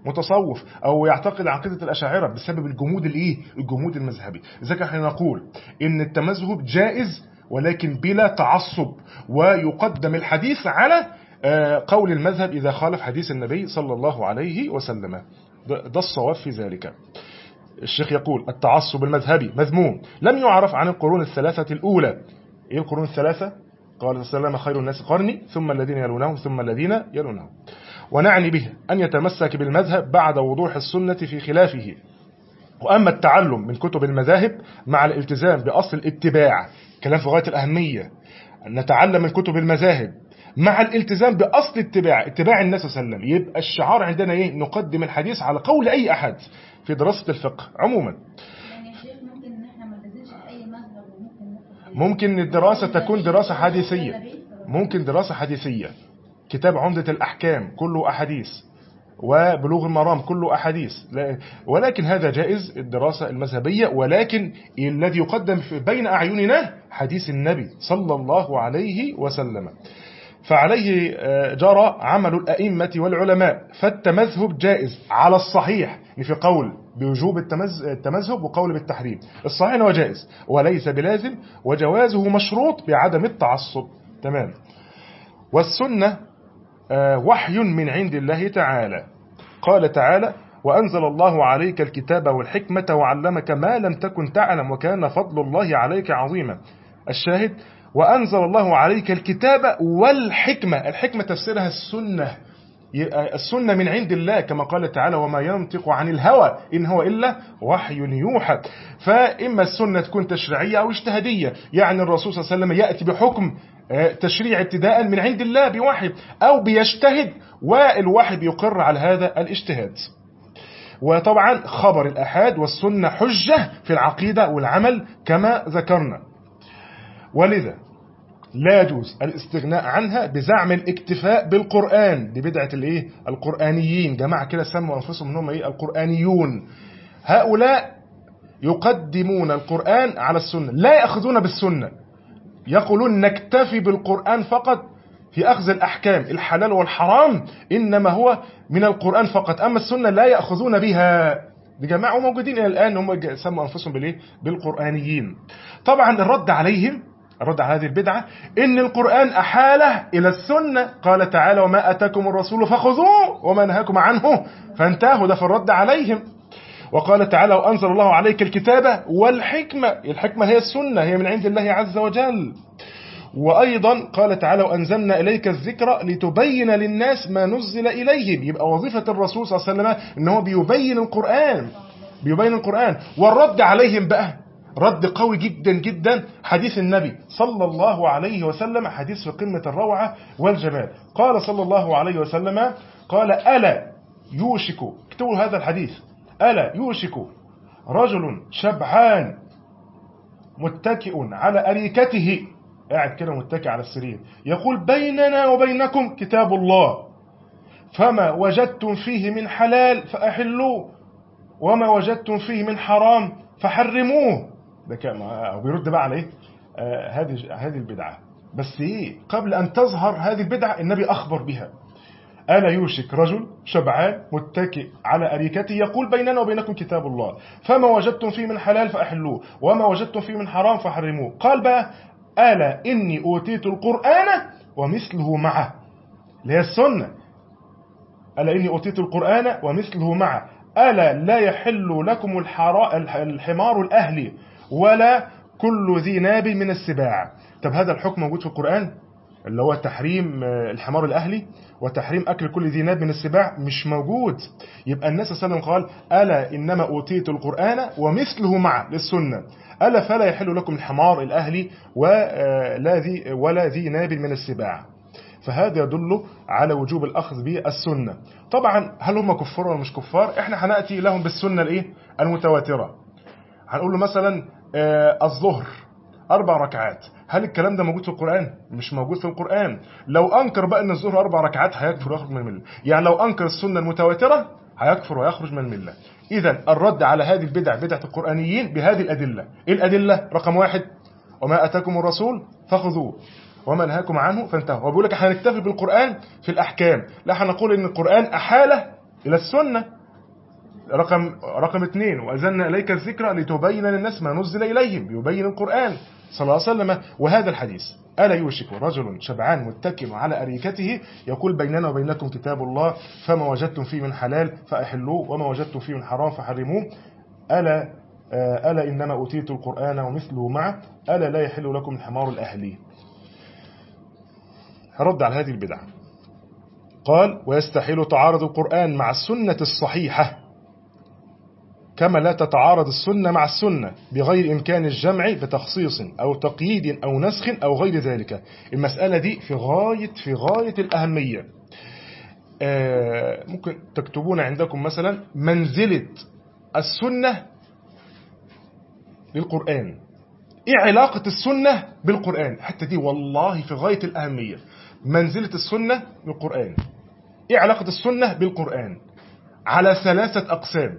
[SPEAKER 1] متصوف أو يعتقد عقيدة الأشاعرة بسبب الجمود الجمود المذهبي. لذلك احنا نقول إن التمذهب جائز ولكن بلا تعصب، ويقدم الحديث على قول المذهب إذا خالف حديث النبي صلى الله عليه وسلم. ده الصواب في ذلك. الشيخ يقول التعصب المذهبي مذموم، لم يعرف عن القرون الثلاثة الأولى. إيه القرون الثلاثة؟ قال صلى الله عليه وسلم خير الناس قرني ثم الذين يلونهم ثم الذين يلونهم. ونعني به أن يتمسك بالمذهب بعد وضوح السنة في خلافه. وأما التعلم من كتب المذاهب مع الالتزام بأصل الاتباع، كلام في غاية الأهمية، أن نتعلم من كتب المذاهب مع الالتزام بأصل اتباع الناس صلى الله عليه وسلم. يبقى الشعار عندنا إيه؟ نقدم الحديث على قول أي أحد في دراسة الفقه عموما. ممكن الدراسة تكون دراسة حديثية، ممكن دراسة حديثية، كتاب عمدة الأحكام كله أحاديث، وبلوغ المرام كله أحاديث، ولكن هذا جائز الدراسة المذهبية، ولكن الذي يقدم بين أعيننا حديث النبي صلى الله عليه وسلم. فعليه جرى عمل الأئمة والعلماء، فالتمذهب جائز على الصحيح، في قول بوجوب التمذهب وقول بالتحريم. الصحيح هو جائز وليس بلازم، وجوازه مشروط بعدم التعصب. تمام. والسنة وحي من عند الله تعالى. قال تعالى وأنزل الله عليك الكتاب والحكمة وعلمك ما لم تكن تعلم وكان فضل الله عليك عظيما. الشاهد وأنزل الله عليك الكتاب والحكمة. الحكمة تفسيرها السنة، السنة من عند الله كما قال تعالى وما ينطق عن الهوى إن هو إلا وحي يوحى. فإما السنة تكون تشريعية أو اجتهادية، يعني الرسول صلى الله عليه وسلم يأتي بحكم تشريع ابتداء من عند الله بوحي، أو بيجتهد والوحي بيقر على هذا الاجتهاد. وطبعا خبر الأحاد والسنة حجة في العقيدة والعمل كما ذكرنا، ولذا لا يجوز الاستغناء عنها بزعم الاكتفاء بالقرآن. دي بدعة القرآنيين، جماعة كده سموا أنفسهم أنهم القرآنيون. هؤلاء يقدمون القرآن على السنة، لا يأخذون بالسنة، يقولون نكتفي بالقرآن فقط في أخذ الأحكام الحلال والحرام، إنما هو من القرآن فقط، أما السنة لا يأخذون بها. دي جماعة موجودين إلى الآن، هم سموا أنفسهم بالقرآنيين. طبعا الرد على هذه البدعة إن القرآن أحاله إلى السنة. قال تعالى وما أتاكم الرسول فخذوه وما نهاكم عنه فانتهوا، ده في الرد عليهم. وقال تعالى وأنزل الله عليك الكتاب والحكمة. الحكمة هي السنة، هي من عند الله عز وجل. وأيضا قال تعالى وأنزلنا إليك الذكر لتبين للناس ما نزل إليهم. يبقى وظيفة الرسول صلى الله عليه وسلم إنه بيبين القرآن. والرد عليهم بقى رد قوي جدا جدا، حديث النبي صلى الله عليه وسلم، حديث في قمة الروعة والجمال. قال صلى الله عليه وسلم قال ألا يوشك، اكتبوا هذا الحديث، ألا يوشك رجل شبعان متكئ على أريكته، قاعد كده متكئ على السرير، يقول بيننا وبينكم كتاب الله فما وجدتم فيه من حلال فأحلوه وما وجدتم فيه من حرام فحرموه. ده بيرد بقى على هذه البدعة. بس قبل أن تظهر هذه البدعة النبي أخبر بها. ألا يوشك رجل شبعان متكئ على أريكته يقول بيننا وبينكم كتاب الله فما وجدتم فيه من حلال فأحلوه وما وجدتم فيه من حرام فحرموه. قال بقى ألا إني أوتيت القرآن ومثله معه، اللي هي السنة. ألا إني أوتيت القرآن ومثله معه ألا لا يحل لكم الحمار الأهلي ولا كل ذي ناب من السباع. طب هذا الحكم موجود في القرآن اللي هو تحريم الحمار الأهلي وتحريم أكل كل ذي ناب من السباع؟ مش موجود. يبقى الناس صلى الله عليه وسلم قال ألا إنما أوتيت القرآن ومثله معه للسنة، ألا فلا يحل لكم الحمار الأهلي ولا ذي ناب من السباع. فهذا يدل على وجوب الأخذ بالسنة. طبعا هل هم كفار ولا مش كفار؟ احنا هنأتي لهم بالسنة المتواترة. هنقول له مثلا الظهر 4 ركعات، هل الكلام ده موجود في القرآن؟ مش موجود في القرآن. لو أنكر بقى أن الظهر 4 ركعات هيكفر ويخرج من الملة، يعني لو أنكر السنة المتواترة هيكفر ويخرج من الملة. إذن الرد على هذه بدعة القرآنيين بهذه الأدلة. إيه الأدلة؟ رقم 1 وما أتاكم الرسول فخذوه وما نهاكم عنه فانتهوا. وبيقول لك هنكتفي بالقرآن في الأحكام، لا هنقول إن القرآن أحاله إلى السنة. رقم 2 وأنزلنا إليك الذكر لتبين للناس ما نزل إليهم، يبين القرآن صلى الله عليه وسلم. وهذا الحديث ألا يوشك رجل شبعان متكئ على أريكته يقول بيننا وبينكم كتاب الله فما وجدتم فيه من حلال فأحلوه وما وجدتم فيه من حرام فحرموه. ألا إنما أوتيت القرآن ومثله معه ألا لا يحل لكم الحمار الأهلي. هرد على هذه البدعة. قال ويستحيل تعارض القرآن مع السنة الصحيحة كما لا تتعارض السنة مع السنة بغير إمكان الجمع بتخصيص أو تقييد أو نسخ أو غير ذلك. المسألة دي في غاية الأهمية. ممكن تكتبون عندكم مثلا منزلة السنة للقرآن. إيه علاقة السنة بالقرآن؟ حتى دي والله في غاية الأهمية. منزلة السنة بالقرآن، إيه علاقة السنة بالقرآن؟ على 3 أقسام.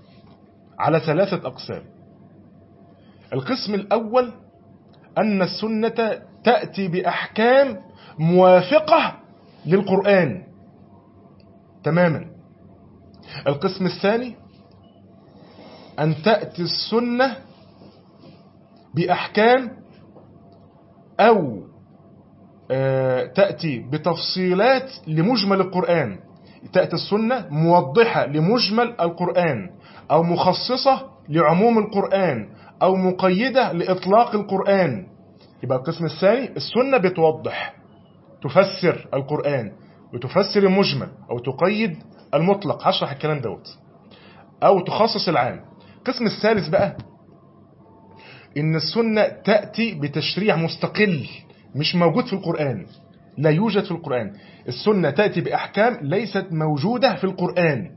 [SPEAKER 1] القسم الأول أن السنة تأتي بأحكام موافقة للقرآن تماما. القسم الثاني أن تأتي السنة بأحكام أو تأتي بتفصيلات لمجمل القرآن. تأتي السنة موضحة لمجمل القرآن أو مخصصة لعموم القرآن أو مقيدة لإطلاق القرآن. يبقى القسم الثاني السنة بتوضح تفسر القرآن وتفسر المجمل أو تقيد المطلق، هشرح الكلام دوت، أو تخصص العام. القسم الثالث بقى إن السنة تأتي بتشريع مستقل مش موجود في القرآن، لا يوجد في القرآن. السنة تأتي بأحكام ليست موجودة في القرآن.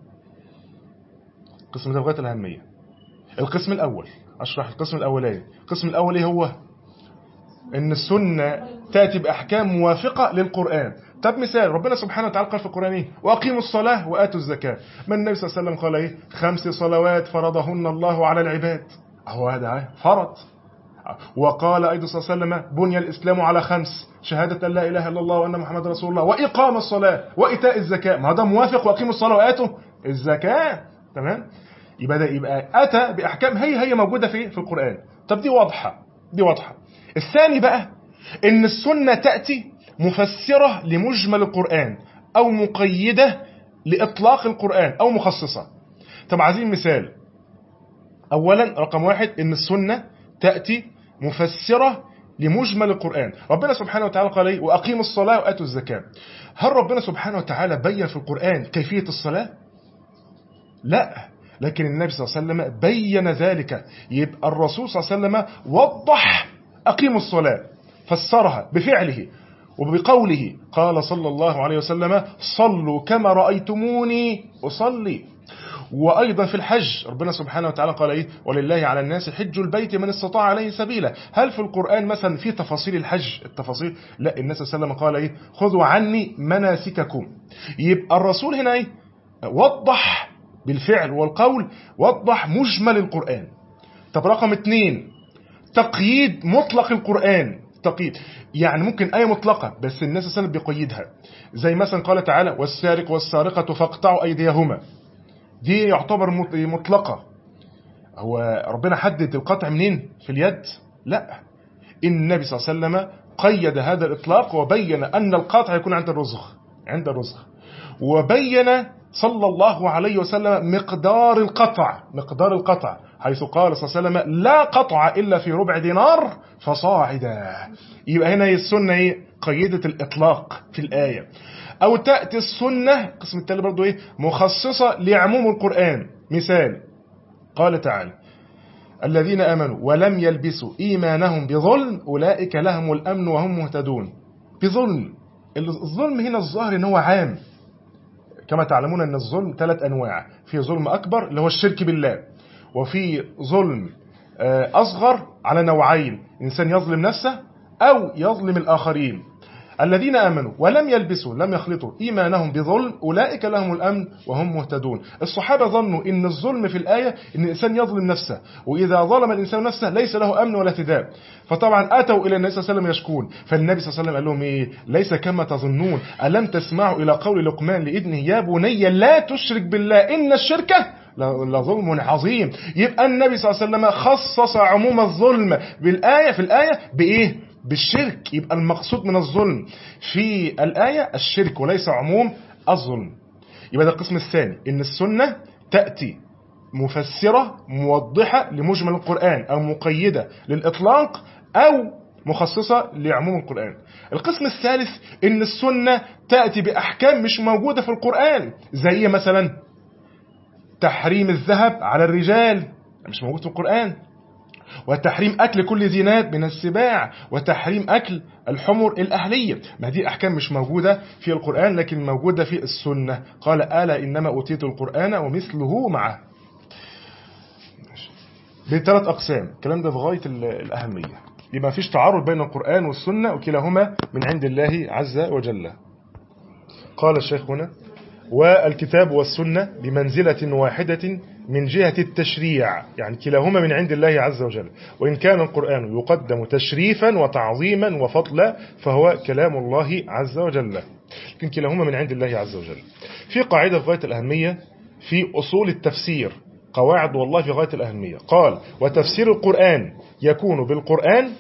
[SPEAKER 1] القسم ده بغاية الأهمية. القسم الأول أشرح القسم الأولاني. القسم الأول إيه هو؟ إن السنة تأتي بأحكام موافقة للقرآن. طب مثال ربنا سبحانه وتعالى قال في القرآن إيه؟ وأقيموا الصلاة وآتوا الزكاة. ما النبي صلى الله عليه وسلم قال إيه؟ 5 صلوات فرضهن الله على العباد. أهو هذا فرض. وقال أيضا صلى الله عليه وسلم بني الإسلام على 5 شهادة أن لا إله إلا الله وأن محمد رسول الله وإقام الصلاة وإيتاء الزكاة. ما هذا موافق وأقيموا الصلاة وآتوا الزكاة. تمام؟ يبقى أتى بأحكام هي موجودة في القرآن. طب دي واضحة. الثاني بقى إن السنة تأتي مفسرة لمجمل القرآن أو مقيدة لإطلاق القرآن أو مخصصة. طب عايزين مثال. أولا رقم 1 إن السنة تأتي مفسرة لمجمل القرآن. ربنا سبحانه وتعالى قال إيه؟ وأقيموا الصلاة وآتوا الزكاة. هل ربنا سبحانه وتعالى بين في القرآن كيفية الصلاة؟ لا، لكن النبي صلى الله عليه وسلم بين ذلك. يبقى الرسول صلى الله عليه وسلم وضح أقيموا الصلاة، فسرها بفعله وبقوله. قال صلى الله عليه وسلم صلوا كما رأيتموني أصلي. وأيضا في الحج ربنا سبحانه وتعالى قال إيه؟ ولله على الناس حج البيت من استطاع عليه سبيلا. هل في القرآن مثلا في تفاصيل الحج التفاصيل؟ لا، النبي صلى الله عليه وسلم قال إيه؟ خذوا عني مناسككم. يبقى الرسول هنا إيه؟ وضح بالفعل والقول، وضح مجمل القرآن. طب رقم 2 تقييد مطلق القرآن. تقييد يعني ممكن آية مطلقة بس الناس صلى الله عليه وسلم بيقيدها، زي مثلا قال تعالى والسارق والسارقة فاقطعوا أيديهما. دي يعتبر مطلقة. هو ربنا حدد القطع منين؟ في اليد؟ لا، النبي صلى الله عليه وسلم قيد هذا الإطلاق وبين أن القطع يكون عند الرزق. وبين صلى الله عليه وسلم مقدار القطع حيث قال صلى الله عليه وسلم لا قطع إلا في ربع دينار فصاعدا. يبقى هنا السنة قيدت الإطلاق في الآية. أو تأتي السنة قسم التالي برضو مخصصة لعموم القرآن. مثال قال تعالى الذين آمنوا ولم يلبسوا إيمانهم بظلم أولئك لهم الأمن وهم مهتدون. بظلم، الظلم هنا الظاهر إن هو عام. كما تعلمون أن الظلم 3 أنواع. في ظلم أكبر اللي هو الشرك بالله، وفي ظلم أصغر على نوعين: إنسان يظلم نفسه أو يظلم الآخرين. الذين آمنوا ولم يلبسوا لم يخلطوا إيمانهم بظلم أولئك لهم الأمن وهم مهتدون. الصحابة ظنوا إن الظلم في الآية إن الإنسان يظلم نفسه، وإذا ظلم الإنسان نفسه ليس له أمن ولا اهتداء. فطبعا أتوا إلى النبي صلى الله عليه وسلم يشكون، فالنبي صلى الله عليه وسلم قال لهم إيه؟ ليس كما تظنون، ألم تسمعوا إلى قول لقمان لابنه يا بني لا تشرك بالله إن الشرك لظلم عظيم. يبقى النبي صلى الله عليه وسلم خصص عموم الظلم بالآية في الآية بإيه؟ بالشرك. يبقى المقصود من الظلم في الآية الشرك وليس عموم الظلم. يبقى ده القسم الثاني، إن السنة تأتي مفسرة موضحة لمجمل القرآن، أو مقيدة للإطلاق، أو مخصصة لعموم القرآن. القسم الثالث إن السنة تأتي بأحكام مش موجودة في القرآن، زي مثلا تحريم الذهب على الرجال مش موجود في القرآن، وتحريم أكل كل ذي ناب من السباع، وتحريم أكل الحمر الأهلية. ما دي أحكام مش موجودة في القرآن لكن موجودة في السنة. قال ألا إنما أوتيت القرآن ومثله معه. بثلاث أقسام، الكلام ده في غاية الأهمية. يبقى فيش تعارض بين القرآن والسنة وكلاهما من عند الله عز وجل. قال الشيخ هنا والكتاب والسنة بمنزلة واحدة من جهة التشريع، يعني كلاهما من عند الله عز وجل. وإن كان القرآن يقدم تشريفا وتعظيما وفضلا فهو كلام الله عز وجل، لكن كلاهما من عند الله عز وجل. في قاعدة في غاية الأهمية في أصول التفسير، قواعد والله في غاية الأهمية. قال وتفسير القرآن يكون بالقرآن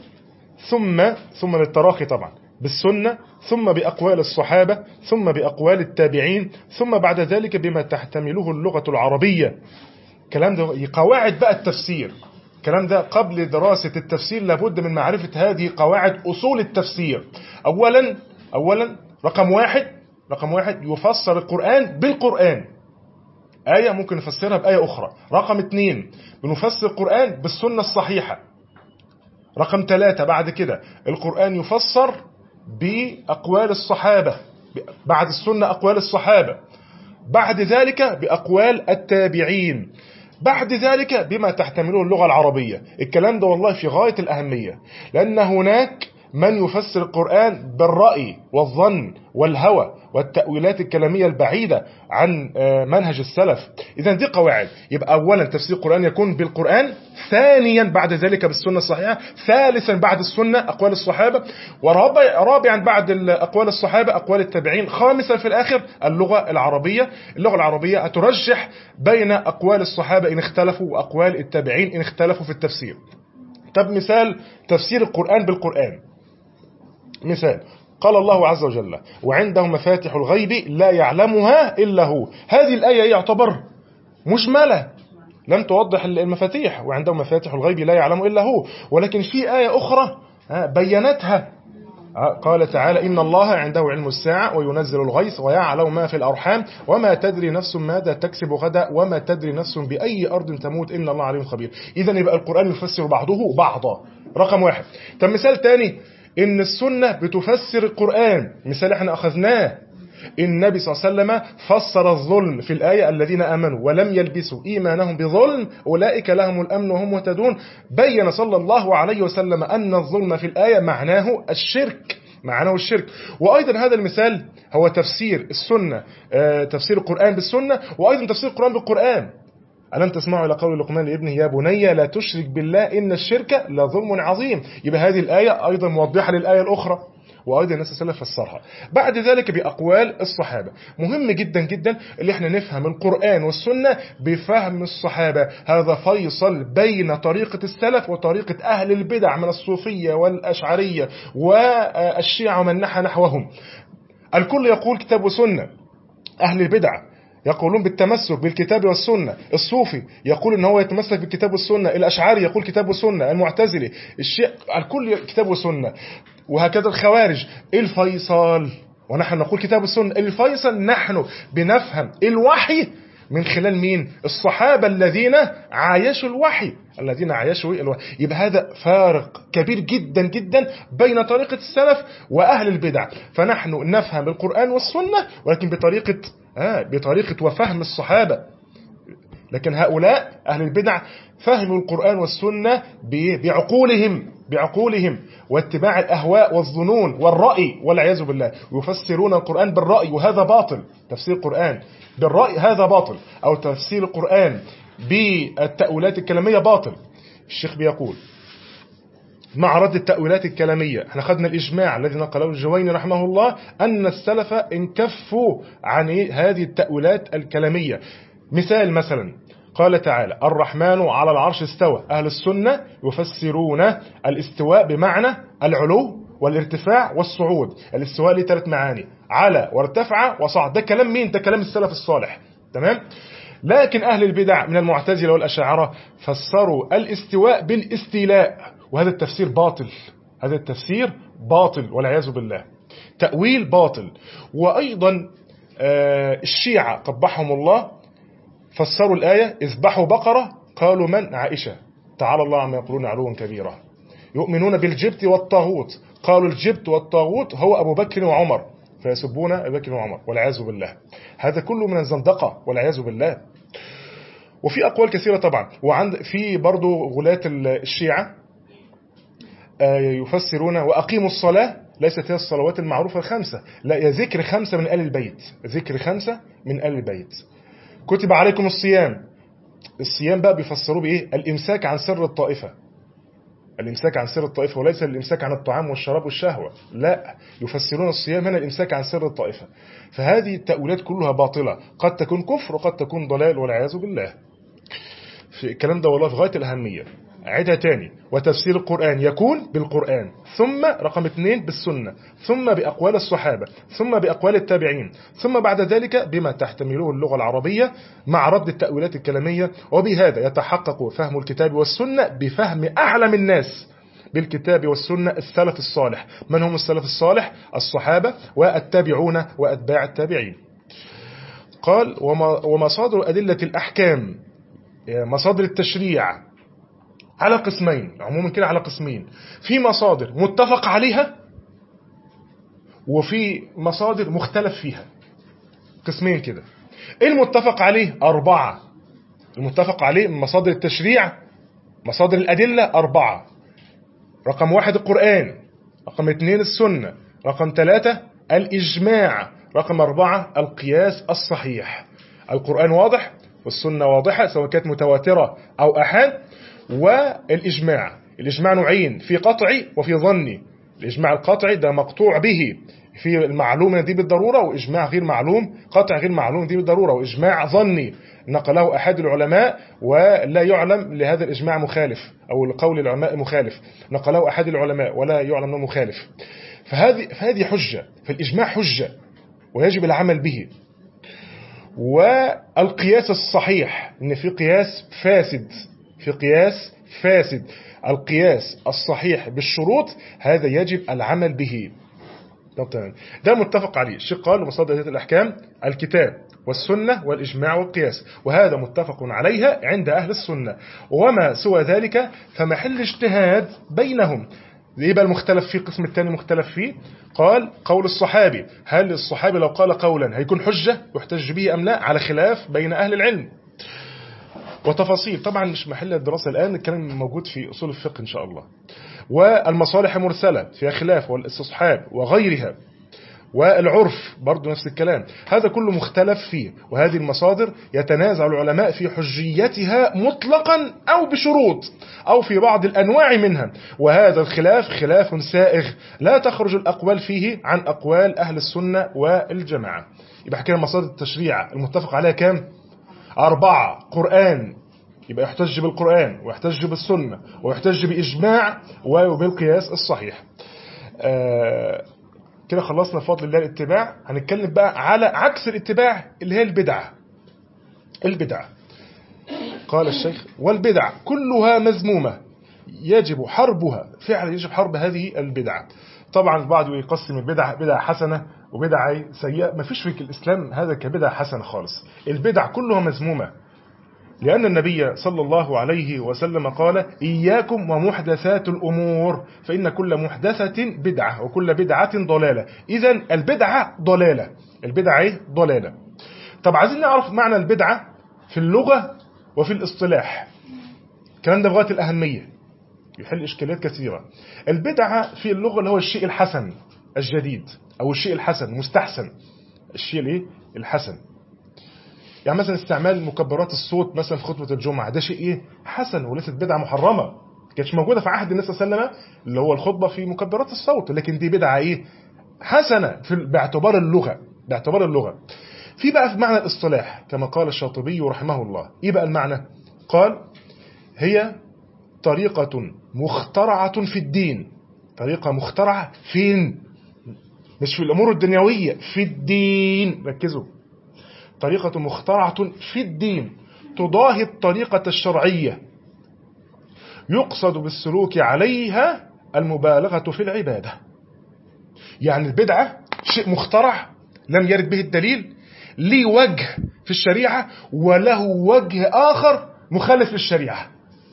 [SPEAKER 1] ثم بالتراخي طبعا بالسنة، ثم بأقوال الصحابة، ثم بأقوال التابعين، ثم بعد ذلك بما تحتمله اللغة العربية. كلام ده قواعد بقى التفسير. كلام ده قبل دراسة التفسير لابد من معرفة هذه قواعد أصول التفسير. أولا رقم واحد يفسر القرآن بالقرآن، آية ممكن نفسرها بآية أخرى. رقم 2 بنفسر القرآن بالسنة الصحيحة. رقم 3 بعد كده القرآن يفسر بأقوال الصحابة، بعد السنة أقوال الصحابة، بعد ذلك بأقوال التابعين، بعد ذلك بما تحتمله اللغة العربية. الكلام ده والله في غاية الأهمية، لأن هناك من يفسر القرآن بالرأي والظن والهوى والتأويلات الكلامية البعيدة عن منهج السلف. إذن دي قواعد. يبقى أولا تفسير القرآن يكون بالقرآن، ثانيا بعد ذلك بالسنة الصحيحة، ثالثا بعد السنة أقوال الصحابة، ورابعا بعد أقوال الصحابة أقوال التابعين، خامسا في الآخر اللغة العربية. اللغة العربية ترجح بين أقوال الصحابة إن اختلفوا وأقوال التابعين إن اختلفوا في التفسير. طب مثال تفسير القرآن بالقرآن، مثال قال الله عز وجل وعنده مفاتح الغيب لا يعلمها إلا هو. هذه الآية يعتبر مجملة لم توضح المفاتيح، وعنده مفاتح الغيب لا يعلم إلا هو، ولكن في آية أخرى بينتها. قال تعالى إن الله عنده علم الساعة وينزل الغيث ويعلم ما في الأرحام وما تدري نفس ماذا تكسب غدا وما تدري نفس بأي أرض تموت إن الله عليم خبير. إذن يبقى القرآن يفسر بعضه بعضا، رقم واحد. طب مثال تاني إن السنة بتفسر القرآن، مثال احنا أخذناه، النبي صلى الله عليه وسلم فسر الظلم في الآية الذين آمنوا ولم يلبسوا إيمانهم بظلم أولئك لهم الأمن وهم مهتدون. بين صلى الله عليه وسلم أن الظلم في الآية معناه الشرك. وأيضا هذا المثال هو تفسير السنة، تفسير القرآن بالسنة، وأيضا تفسير القرآن بالقرآن. ألم تسمعوا إلى قول لقمان لابنه يا بني لا تشرك بالله إن الشرك لظلم عظيم. يبقى هذه الآية أيضا موضحة للآية الأخرى، وأيضا الناس صلى الله عليه وسلم فسرها. بعد ذلك بأقوال الصحابة. مهم جدا جدا اللي احنا نفهم القرآن والسنة بفهم الصحابة. هذا فيصل بين طريقة السلف وطريقة أهل البدع من الصوفية والأشعرية والشيعة ومن نحى نحوهم. الكل يقول كتاب وسنة، أهل البدع يقولون بالتمسك بالكتاب والسنة، الصوفي يقول ان هو يتمسك بالكتاب والسنة، الأشعري يقول كتاب والسنة، المعتزلي، الشيعة، الكل كتاب والسنة، وهكذا الخوارج. الفيصل ونحن نقول كتاب والسنة. الفيصل نحن بنفهم الوحي من خلال مين؟ الصحابة الذين عايشوا الوحي، يبقى هذا فارق كبير جدا جدا بين طريقة السلف وأهل البدع. فنحن نفهم القرآن والسنة ولكن بطريقة وفهم الصحابة. لكن هؤلاء أهل البدع فهموا القرآن والسنة بعقولهم، بعقولهم واتباع الأهواء والظنون والرأي والعياذ بالله، ويفسرون القرآن بالرأي، وهذا باطل. تفسير القرآن بالرأي هذا باطل، أو تفسير القرآن بالتأويلات الكلامية باطل. الشيخ بيقول مع رد التأويلات الكلامية، احنا خدنا الإجماع الذي نقله الجويني رحمه الله أن السلف انكفوا عن هذه التأويلات الكلامية. مثلا قال تعالى الرحمن على العرش استوى، أهل السنة يفسرون الاستواء بمعنى العلو والارتفاع والصعود. الاستواء له 3 معاني: على وارتفع وصعد. ده كلام مين؟ ده كلام السلف الصالح. تمام. لكن أهل البدع من المعتزلة والأشاعرة فسروا الاستواء بالاستيلاء، وهذا التفسير باطل. هذا التفسير باطل والعياذ بالله، تأويل باطل. وأيضا الشيعة قبحهم الله فسروا الآية اذبحوا بقرة، قالوا من؟ عائشة، تعالى الله عما يقولون علوا كبيرا. يؤمنون بالجبت والطاغوت، قالوا الجبت والطاغوت هو أبو بكر وعمر، فيسبون أبو بكر وعمر والعياذ بالله. هذا كله من الزندقة والعياذ بالله. وفي أقوال كثيرة طبعا. في برضو غلاة الشيعة يفسرون وأقيموا الصلاة ليست هي الصلوات المعروفة ال5، لا، يا ذكر 5 من آل البيت، ذكر 5 من آل البيت. كتب عليكم الصيام، الصيام بقى بيفسروه بإيه؟ الإمساك عن سر الطائفة، الإمساك عن سر الطائفة، وليس الإمساك عن الطعام والشراب والشهوة، لا، يفسرون الصيام هنا الإمساك عن سر الطائفة. فهذه التأويلات كلها باطلة، قد تكون كفر وقد تكون ضلال والعياذ بالله. في الكلام ده والله في غاية الأهمية. عيدها تاني: وتفسير القرآن يكون بالقرآن، ثم رقم 2 بالسنة، ثم بأقوال الصحابة، ثم بأقوال التابعين، ثم بعد ذلك بما تحتمله اللغة العربية مع رد التأويلات الكلامية. وبهذا يتحقق فهم الكتاب والسنة بفهم أعلم الناس بالكتاب والسنة السلف الصالح. من هم السلف الصالح؟ الصحابة والتابعون وأتباع التابعين. قال ومصادر أدلة الأحكام، مصادر التشريع على قسمين، عموما كده على قسمين: في مصادر متفق عليها وفي مصادر مختلف فيها. قسمين كده. المتفق عليه 4، المتفق عليه من مصادر التشريع، مصادر الأدلة 4: رقم 1 القرآن، رقم 2 السنة، رقم 3 الإجماع، رقم 4 القياس الصحيح. القرآن واضح والسنة واضحة سواء كانت متواترة أو أحاد. والإجماع، الإجماع نوعين: في قطعي وفي ظني. الإجماع القطعي ده مقطوع به في المعلومة دي بالضرورة، وإجماع غير معلوم، قطع غير معلوم دي بالضرورة. وإجماع ظني نقله أحد العلماء ولا يعلم لهذا الإجماع مخالف، أو لقول العلماء مخالف، نقله أحد العلماء ولا يعلم أنه مخالف. فهذه حجة، فالإجماع حجة ويجب العمل به. والقياس الصحيح، إن في قياس فاسد، في قياس فاسد. القياس الصحيح بالشروط هذا يجب العمل به. ده متفق عليه. الشيخ قال مصادر الأحكام الكتاب والسنة والإجماع والقياس، وهذا متفق عليها عند أهل السنة. وما سوى ذلك فمحل اجتهاد بينهم. يبقى المختلف فيه، القسم الثاني مختلف فيه. قال قول الصحابي، هل الصحابي لو قال قولا هيكون حجة يحتج به أم لا؟ على خلاف بين أهل العلم وتفاصيل، طبعا مش محل الدراسة الآن، الكلام موجود في أصول الفقه إن شاء الله. والمصالح مرسلة فيها خلاف، والاستصحاب وغيرها، والعرف برضو نفس الكلام، هذا كله مختلف فيه. وهذه المصادر يتنازع العلماء في حجيتها مطلقا أو بشروط أو في بعض الأنواع منها، وهذا الخلاف خلاف سائغ لا تخرج الأقوال فيه عن أقوال أهل السنة والجماعة. يبقى حكينا مصادر التشريع المتفق عليها كام؟ 4: قرآن، يبقى يحتج بالقرآن ويحتج بالسنة ويحتج بإجماع وبالقياس الصحيح. كده خلصنا بفضل الله الاتباع. هنتكلم بقى على عكس الاتباع اللي هي البدعة. البدعة قال الشيخ: والبدع كلها مذمومة يجب حربها، فعلا يجب حرب هذه البدعة. طبعا البعض يقسم البدع بدعة حسنة وبدعة سيئة. ما فيش في الإسلام هذا كبدعة حسنة خالص. البدع كلها مذمومة، لأن النبي صلى الله عليه وسلم قال: إياكم ومحدثات الأمور فإن كل محدثة بدعة وكل بدعة ضلالة. إذن البدعة ضلالة، البدعة ضلالة. طب عايزين نعرف معنى البدعة في اللغة وفي الاصطلاح. الكلام ده بغاية الأهمية. يحل إشكاليات كثيرة. البدعة في اللغة اللي هو الشيء الحسن الجديد، أو الشيء الحسن مستحسن، الشيء الايه الحسن. يعني مثلا استعمال مكبرات الصوت مثلا في خطبة الجمعة، ده شيء ايه حسن، وليست بدعة محرمة، ما كانتش موجودة في عهد النبي صلى الله عليه وسلم اللي هو الخطبة في مكبرات الصوت، لكن دي بدعة ايه حسنة باعتبار اللغة، باعتبار اللغة. في بقى في معنى الاصطلاح كما قال الشاطبي رحمه الله، ايه بقى المعنى؟ قال هي طريقة مخترعة في الدين. طريقة مخترعة فين؟ مش في الأمور الدنيوية، في الدين، ركزوا. طريقة مخترعة في الدين تضاهي الطريقة الشرعية، يقصد بالسلوك عليها المبالغة في العبادة. يعني البدعة شيء مخترع لم يرد به الدليل، ليه وجه في الشريعة وله وجه آخر مخالف للشريعة.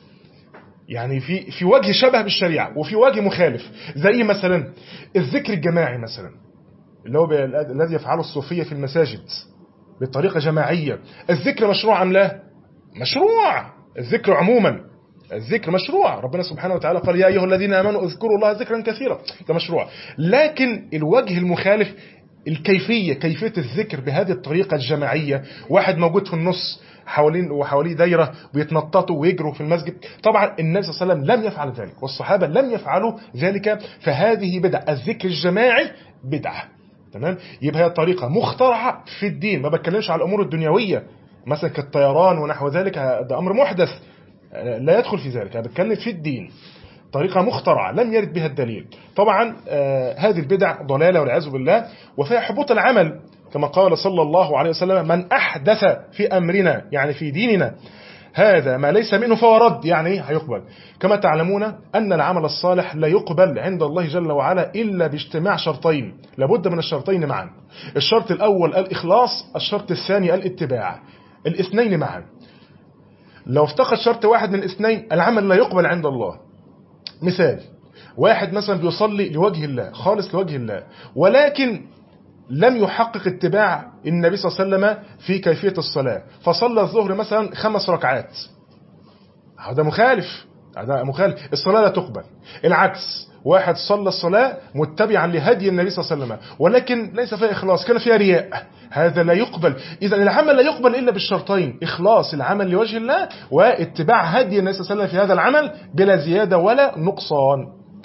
[SPEAKER 1] يعني في وجه شبه بالشريعة وفي وجه مخالف، زي مثلا الذكر الجماعي مثلا اللي هو الذي يفعله الصوفية في المساجد بطريقة جماعية. الذكر مشروع أم لا؟ مشروع. الذكر عموما الذكر مشروع، ربنا سبحانه وتعالى قال يا أيها الذين آمنوا اذكروا الله ذكرا كثيرا، ده مشروع. لكن الوجه المخالف الكيفية، كيفية الذكر بهذه الطريقة الجماعية، واحد موجود في النص وحواليه دايرة ويتنططوا ويجروا في المسجد. طبعا النبي صلى الله عليه وسلم لم يفعل ذلك والصحابة لم يفعلوا ذلك، فهذه بدعة. الذكر الجماعي بدعة، تمام. يبقى هي طريقة مخترعة في الدين، ما بتكلمش على الأمور الدنيوية مثلا كالطيران ونحو ذلك، ده أمر محدث لا يدخل في ذلك. أنا بتكلم في الدين، طريقة مخترعة لم يرد بها الدليل. طبعا هذه البدع ضلالة والعياذ بالله، وفيها حبوط العمل، كما قال صلى الله عليه وسلم من أحدث في أمرنا، يعني في ديننا، هذا ما ليس منه فهو رد، يعني هيقبل. كما تعلمون أن العمل الصالح لا يقبل عند الله جل وعلا إلا باجتماع شرطين، لابد من الشرطين معا. الشرط الأول الإخلاص، الشرط الثاني الاتباع، الاثنين معا. لو افتقد شرط واحد من الاثنين العمل لا يقبل عند الله. مثال، واحد مثلا بيصلي لوجه الله، خالص لوجه الله، ولكن لم يحقق اتباع النبي صلى الله عليه وسلم في كيفية الصلاة، فصلى الظهر مثلا 5 ركعات، هذا مخالف، الصلاة لا تقبل. العكس، واحد صلى الصلاة متبعا لهدي النبي صلى الله عليه وسلم ولكن ليس فيها إخلاص، كان فيها رياء، هذا لا يقبل. إذا العمل لا يقبل إلا بالشرطين، إخلاص العمل لوجه الله واتباع هدي النبي صلى الله عليه وسلم في هذا العمل بلا زيادة ولا نقصان.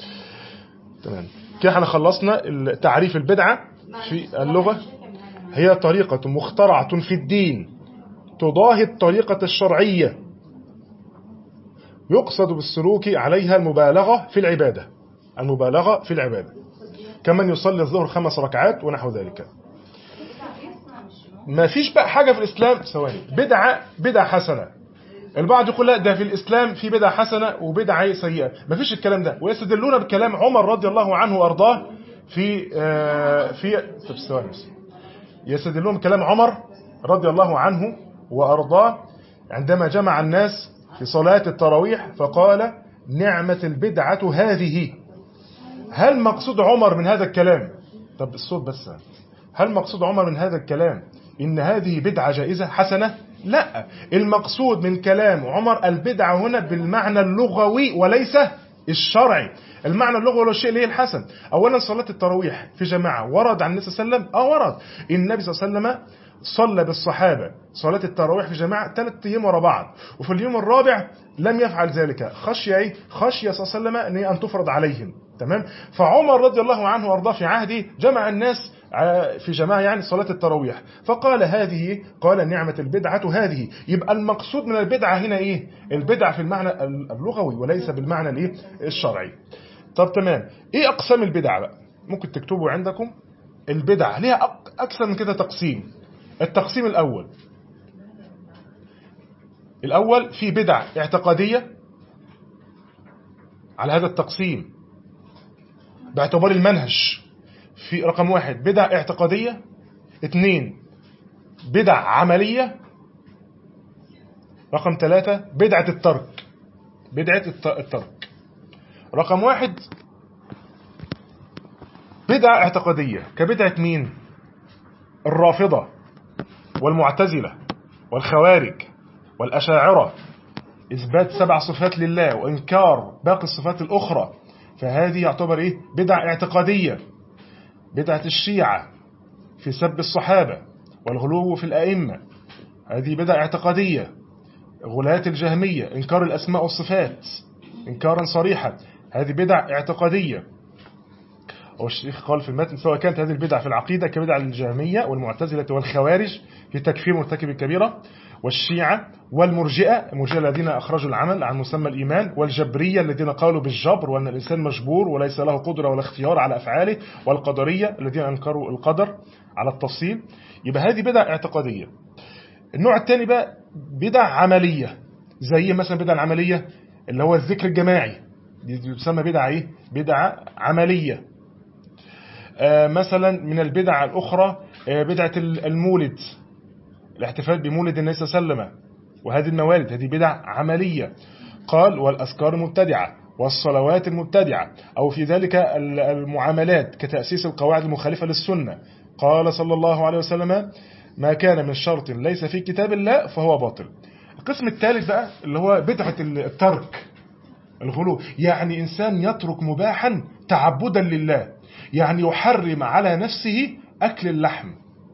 [SPEAKER 1] تمام كده احنا خلصنا تعريف البدعة في اللغة. هي طريقة مخترعة في الدين تضاهي الطريقة الشرعية، يقصد بالسلوك عليها المبالغة في العبادة، المبالغة في العبادة، كمن يصلي الظهر 5 ركعات ونحو ذلك. ما فيش بقى حاجة في الإسلام ثواني بدعة حسنة. البعض يقول لا ده في الإسلام في بدعة حسنة وبدعة سيئة، ما فيش الكلام ده، ويستدلون بكلام عمر رضي الله عنه وأرضاه يستدلون بكلام عمر رضي الله عنه وأرضاه عندما جمع الناس في صلاة التراويح فقال نعمة البدعة هذه. هل مقصود عمر من هذا الكلام، طب الصوت بس، هل مقصود عمر من هذا الكلام إن هذه بدعة جائزة حسنة؟ لا، المقصود من كلام عمر البدعة هنا بالمعنى اللغوي وليس الشرعي. المعنى اللغوي ولا الشيء اللي هي الحسن. أولا صلاة التراويح في جماعة ورد عن النبي صلى الله عليه وسلم، ورد النبي صلى الله عليه وسلم صلى بالصحابة صلاة التراويح في جماعة 3 أيام ورا بعض، وفي اليوم الرابع لم يفعل ذلك، خشية صلى الله عليه وسلم أن تفرض عليهم. تمام. فعمر رضي الله عنه وارضاه في عهده جمع الناس في جماعة يعني صلاة التراويح، فقال هذه، قال نعمة البدعة هذه. يبقى المقصود من البدعة هنا ايه؟ البدعة في المعنى اللغوي وليس بالمعنى الايه الشرعي. طب تمام، ايه اقسام البدعة بقى؟ ممكن تكتبوا عندكم. البدعة ليها اكثر من كده تقسيم. التقسيم الأول في بدع اعتقادية، على هذا التقسيم باعتبار المنهج، في رقم 1 بدع اعتقادية، 2 بدع عملية، رقم 3 بدعة الترك. رقم 1 بدع اعتقادية كبدعة مين؟ الرافضة والمعتزلة والخوارج والأشاعرة، إثبات 7 صفات لله وإنكار باقي الصفات الأخرى، فهذه يعتبر بدعة اعتقادية. بدعة الشيعة في سب الصحابة والغلو في الأئمة، هذه بدعة اعتقادية. غلاة الجهمية إنكار الأسماء والصفات إنكارا صريحا، هذه بدعة اعتقادية. والشيخ قال في المتن: سواء كانت هذه البدع في العقيدة كبدع الجهمية والمعتزلة والخوارج في تكفير مرتكب الكبيرة، والشيعة والمرجئة، المرجئة الذين أخرجوا العمل عن مسمى الإيمان، والجبرية الذين قالوا بالجبر وأن الإنسان مجبور وليس له قدرة ولا اختيار على أفعاله، والقدرية الذين أنكروا القدر على التفصيل. يبقى هذه بدع اعتقادية. النوع الثاني بقى بدع عملية، زي مثلا بدع العملية اللي هو الذكر الجماعي، دي تسمى بدعة بدعة عملية. مثلا من البدع الأخرى بدعة المولد، الاحتفال بمولد النبي صلى الله عليه وسلم، وهذه الموالد هذه بدع عملية. قال: والأذكار المبتدعة والصلوات المبتدعة، أو في ذلك المعاملات كتأسيس القواعد المخالفة للسنة. قال صلى الله عليه وسلم: ما كان من شرط ليس في كتاب الله فهو باطل. القسم الثالث بقى اللي هو بدعة الترك، الغلو، يعني إنسان يترك مباحا تعبدا لله، يعني يحرم على نفسه أكل اللحم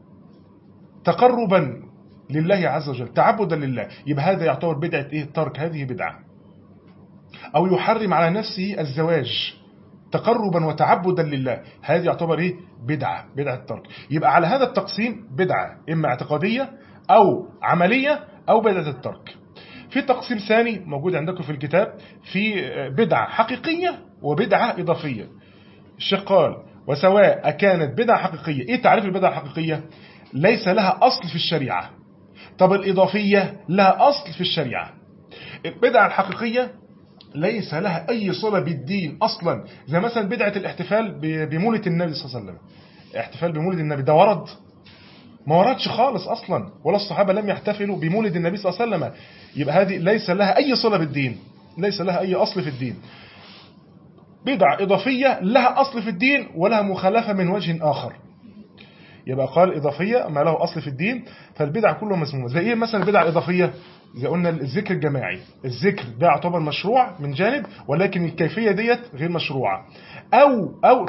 [SPEAKER 1] تقربا لله عز وجل، تعبدا لله، يبقى هذا يعتبر بدعة الترك، هذه بدعة. أو يحرم على نفسه الزواج تقربا وتعبدا لله، هذه يعتبر بدعة الترك. يبقى على هذا التقسيم بدعة إما اعتقادية أو عملية أو بدعة الترك. في تقسيم ثاني موجود عندكم في الكتاب، في بدعة حقيقية وبدعة إضافية. الشيخ قال: وسواء كانت بدعة حقيقية. إيه تعريف البدعة الحقيقية؟ ليس لها أصل في الشريعة. طب الإضافية لها أصل في الشريعة. البدعة الحقيقية ليس لها أي صلة بالدين أصلا، زي مثلا بدعة الاحتفال بمولد النبي صلى الله عليه وسلم. احتفال بمولد النبي ده ورد؟ ما وردش خالص أصلا، ولا الصحابة لم يحتفلوا بمولد النبي صلى الله عليه وسلم. يبقى هذه ليس لها أي صلة بالدين، ليس لها أي أصل في الدين. بدعة إضافية لها أصل في الدين ولها مخالفة من وجه آخر. يبقى قال إضافية ما له أصل في الدين، فالبدع كله مسمومة. زي إيه مثلا البدع الإضافية؟ زي قلنا الذكر الجماعي، الذكر ده يعتبر مشروع من جانب، ولكن الكيفية ديت غير مشروعة. أو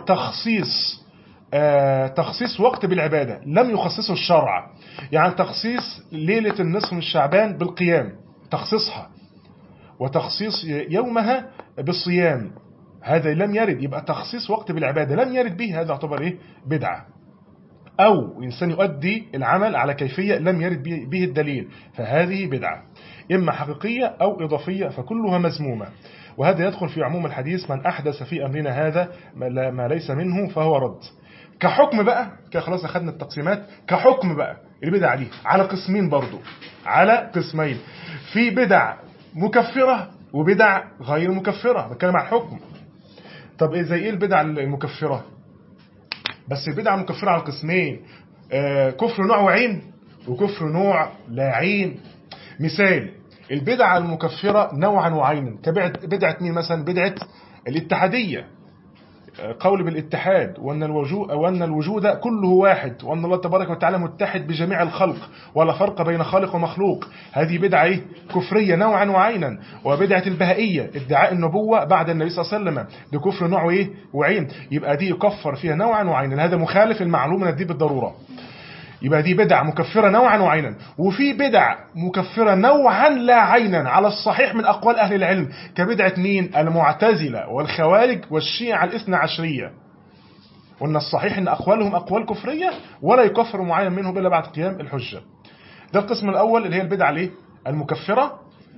[SPEAKER 1] تخصيص وقت بالعبادة لم يخصصه الشرع، يعني تخصيص ليلة النصف من شعبان بالقيام، تخصيصها، وتخصيص يومها بالصيام، هذا لم يرد. يبقى تخصيص وقت بالعبادة لم يرد به، هذا يعتبر بدعة. أو إنسان يؤدي العمل على كيفية لم يرد به الدليل، فهذه بدعة إما حقيقية أو إضافية، فكلها مذمومة. وهذا يدخل في عموم الحديث: من أحدث في أمرنا هذا ما ليس منه فهو رد. كحكم بقى، خلاص أخذنا التقسيمات. كحكم بقى البدع دي على قسمين برضو، على قسمين، في بدع مكفرة وبدع غير مكفرة. بتكلم عن الحكم. طب زي إيه البدع المكفرة؟ بس البدع مكفرة على قسمين، كفر نوع وعين وكفر نوع لا عين. مثال البدع المكفرة نوعا وعينا كبدعة مين مثلا؟ بدعة الاتحادية، قول بالاتحاد، وأن الوجود كله واحد، وأن الله تبارك وتعالى متحد بجميع الخلق ولا فرق بين خالق ومخلوق، هذه بدعة كفرية نوعا وعينا. وبدعة البهائية ادعاء النبوة بعد النبي صلى الله عليه وسلم، دي كفر نوع وعين، يبقى دي يكفر فيها نوعا وعينا، هذا مخالف المعلوم من الدين بالضرورة، يبقى دي بدعة مكفرة نوعا وعينا. وفي بدع مكفرة نوعا لا عينا على الصحيح من أقوال أهل العلم، كبدعة مين؟ المعتزلة والخوارج والشيعة الاثنى عشرية. وأن الصحيح أن أقوالهم أقوال كفرية ولا يكفر معين منهم إلا بعد قيام الحجة. ده القسم الأول اللي هي البدعة المكفرة.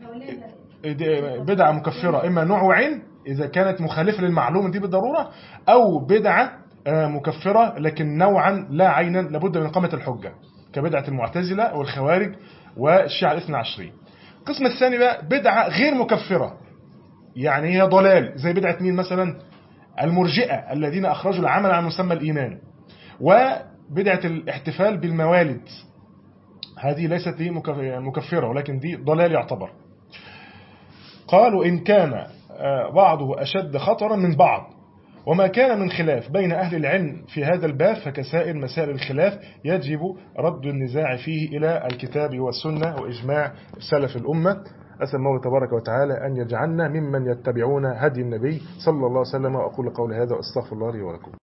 [SPEAKER 1] بدعة مكفرة إما نوع وعين إذا كانت مخالفة للمعلومة دي بالضرورة، أو بدعة مكفرة لكن نوعا لا عينا لابد من إقامة الحجة، كبدعة المعتزلة والخوارج والشيعة الاثنى عشرية. القسم الثاني بقى بدعة غير مكفرة، يعني هي ضلال، زي بدعة مين مثلا؟ المرجئة الذين أخرجوا العمل عن مسمى الإيمان. وبدعة الاحتفال بالموالد، هذه ليست مكفرة ولكن دي ضلال يعتبر. قالوا إن كان بعضه أشد خطرا من بعض، وما كان من خلاف بين أهل العلم في هذا الباب فكسائر مسائل الخلاف يجب رد النزاع فيه إلى الكتاب والسنة وإجماع سلف الأمة. أسأل الله تبارك وتعالى أن يجعلنا ممن يتبعون هدي النبي صلى الله عليه وسلم. وأقول قولي هذا وأستغفر الله لي ولكم.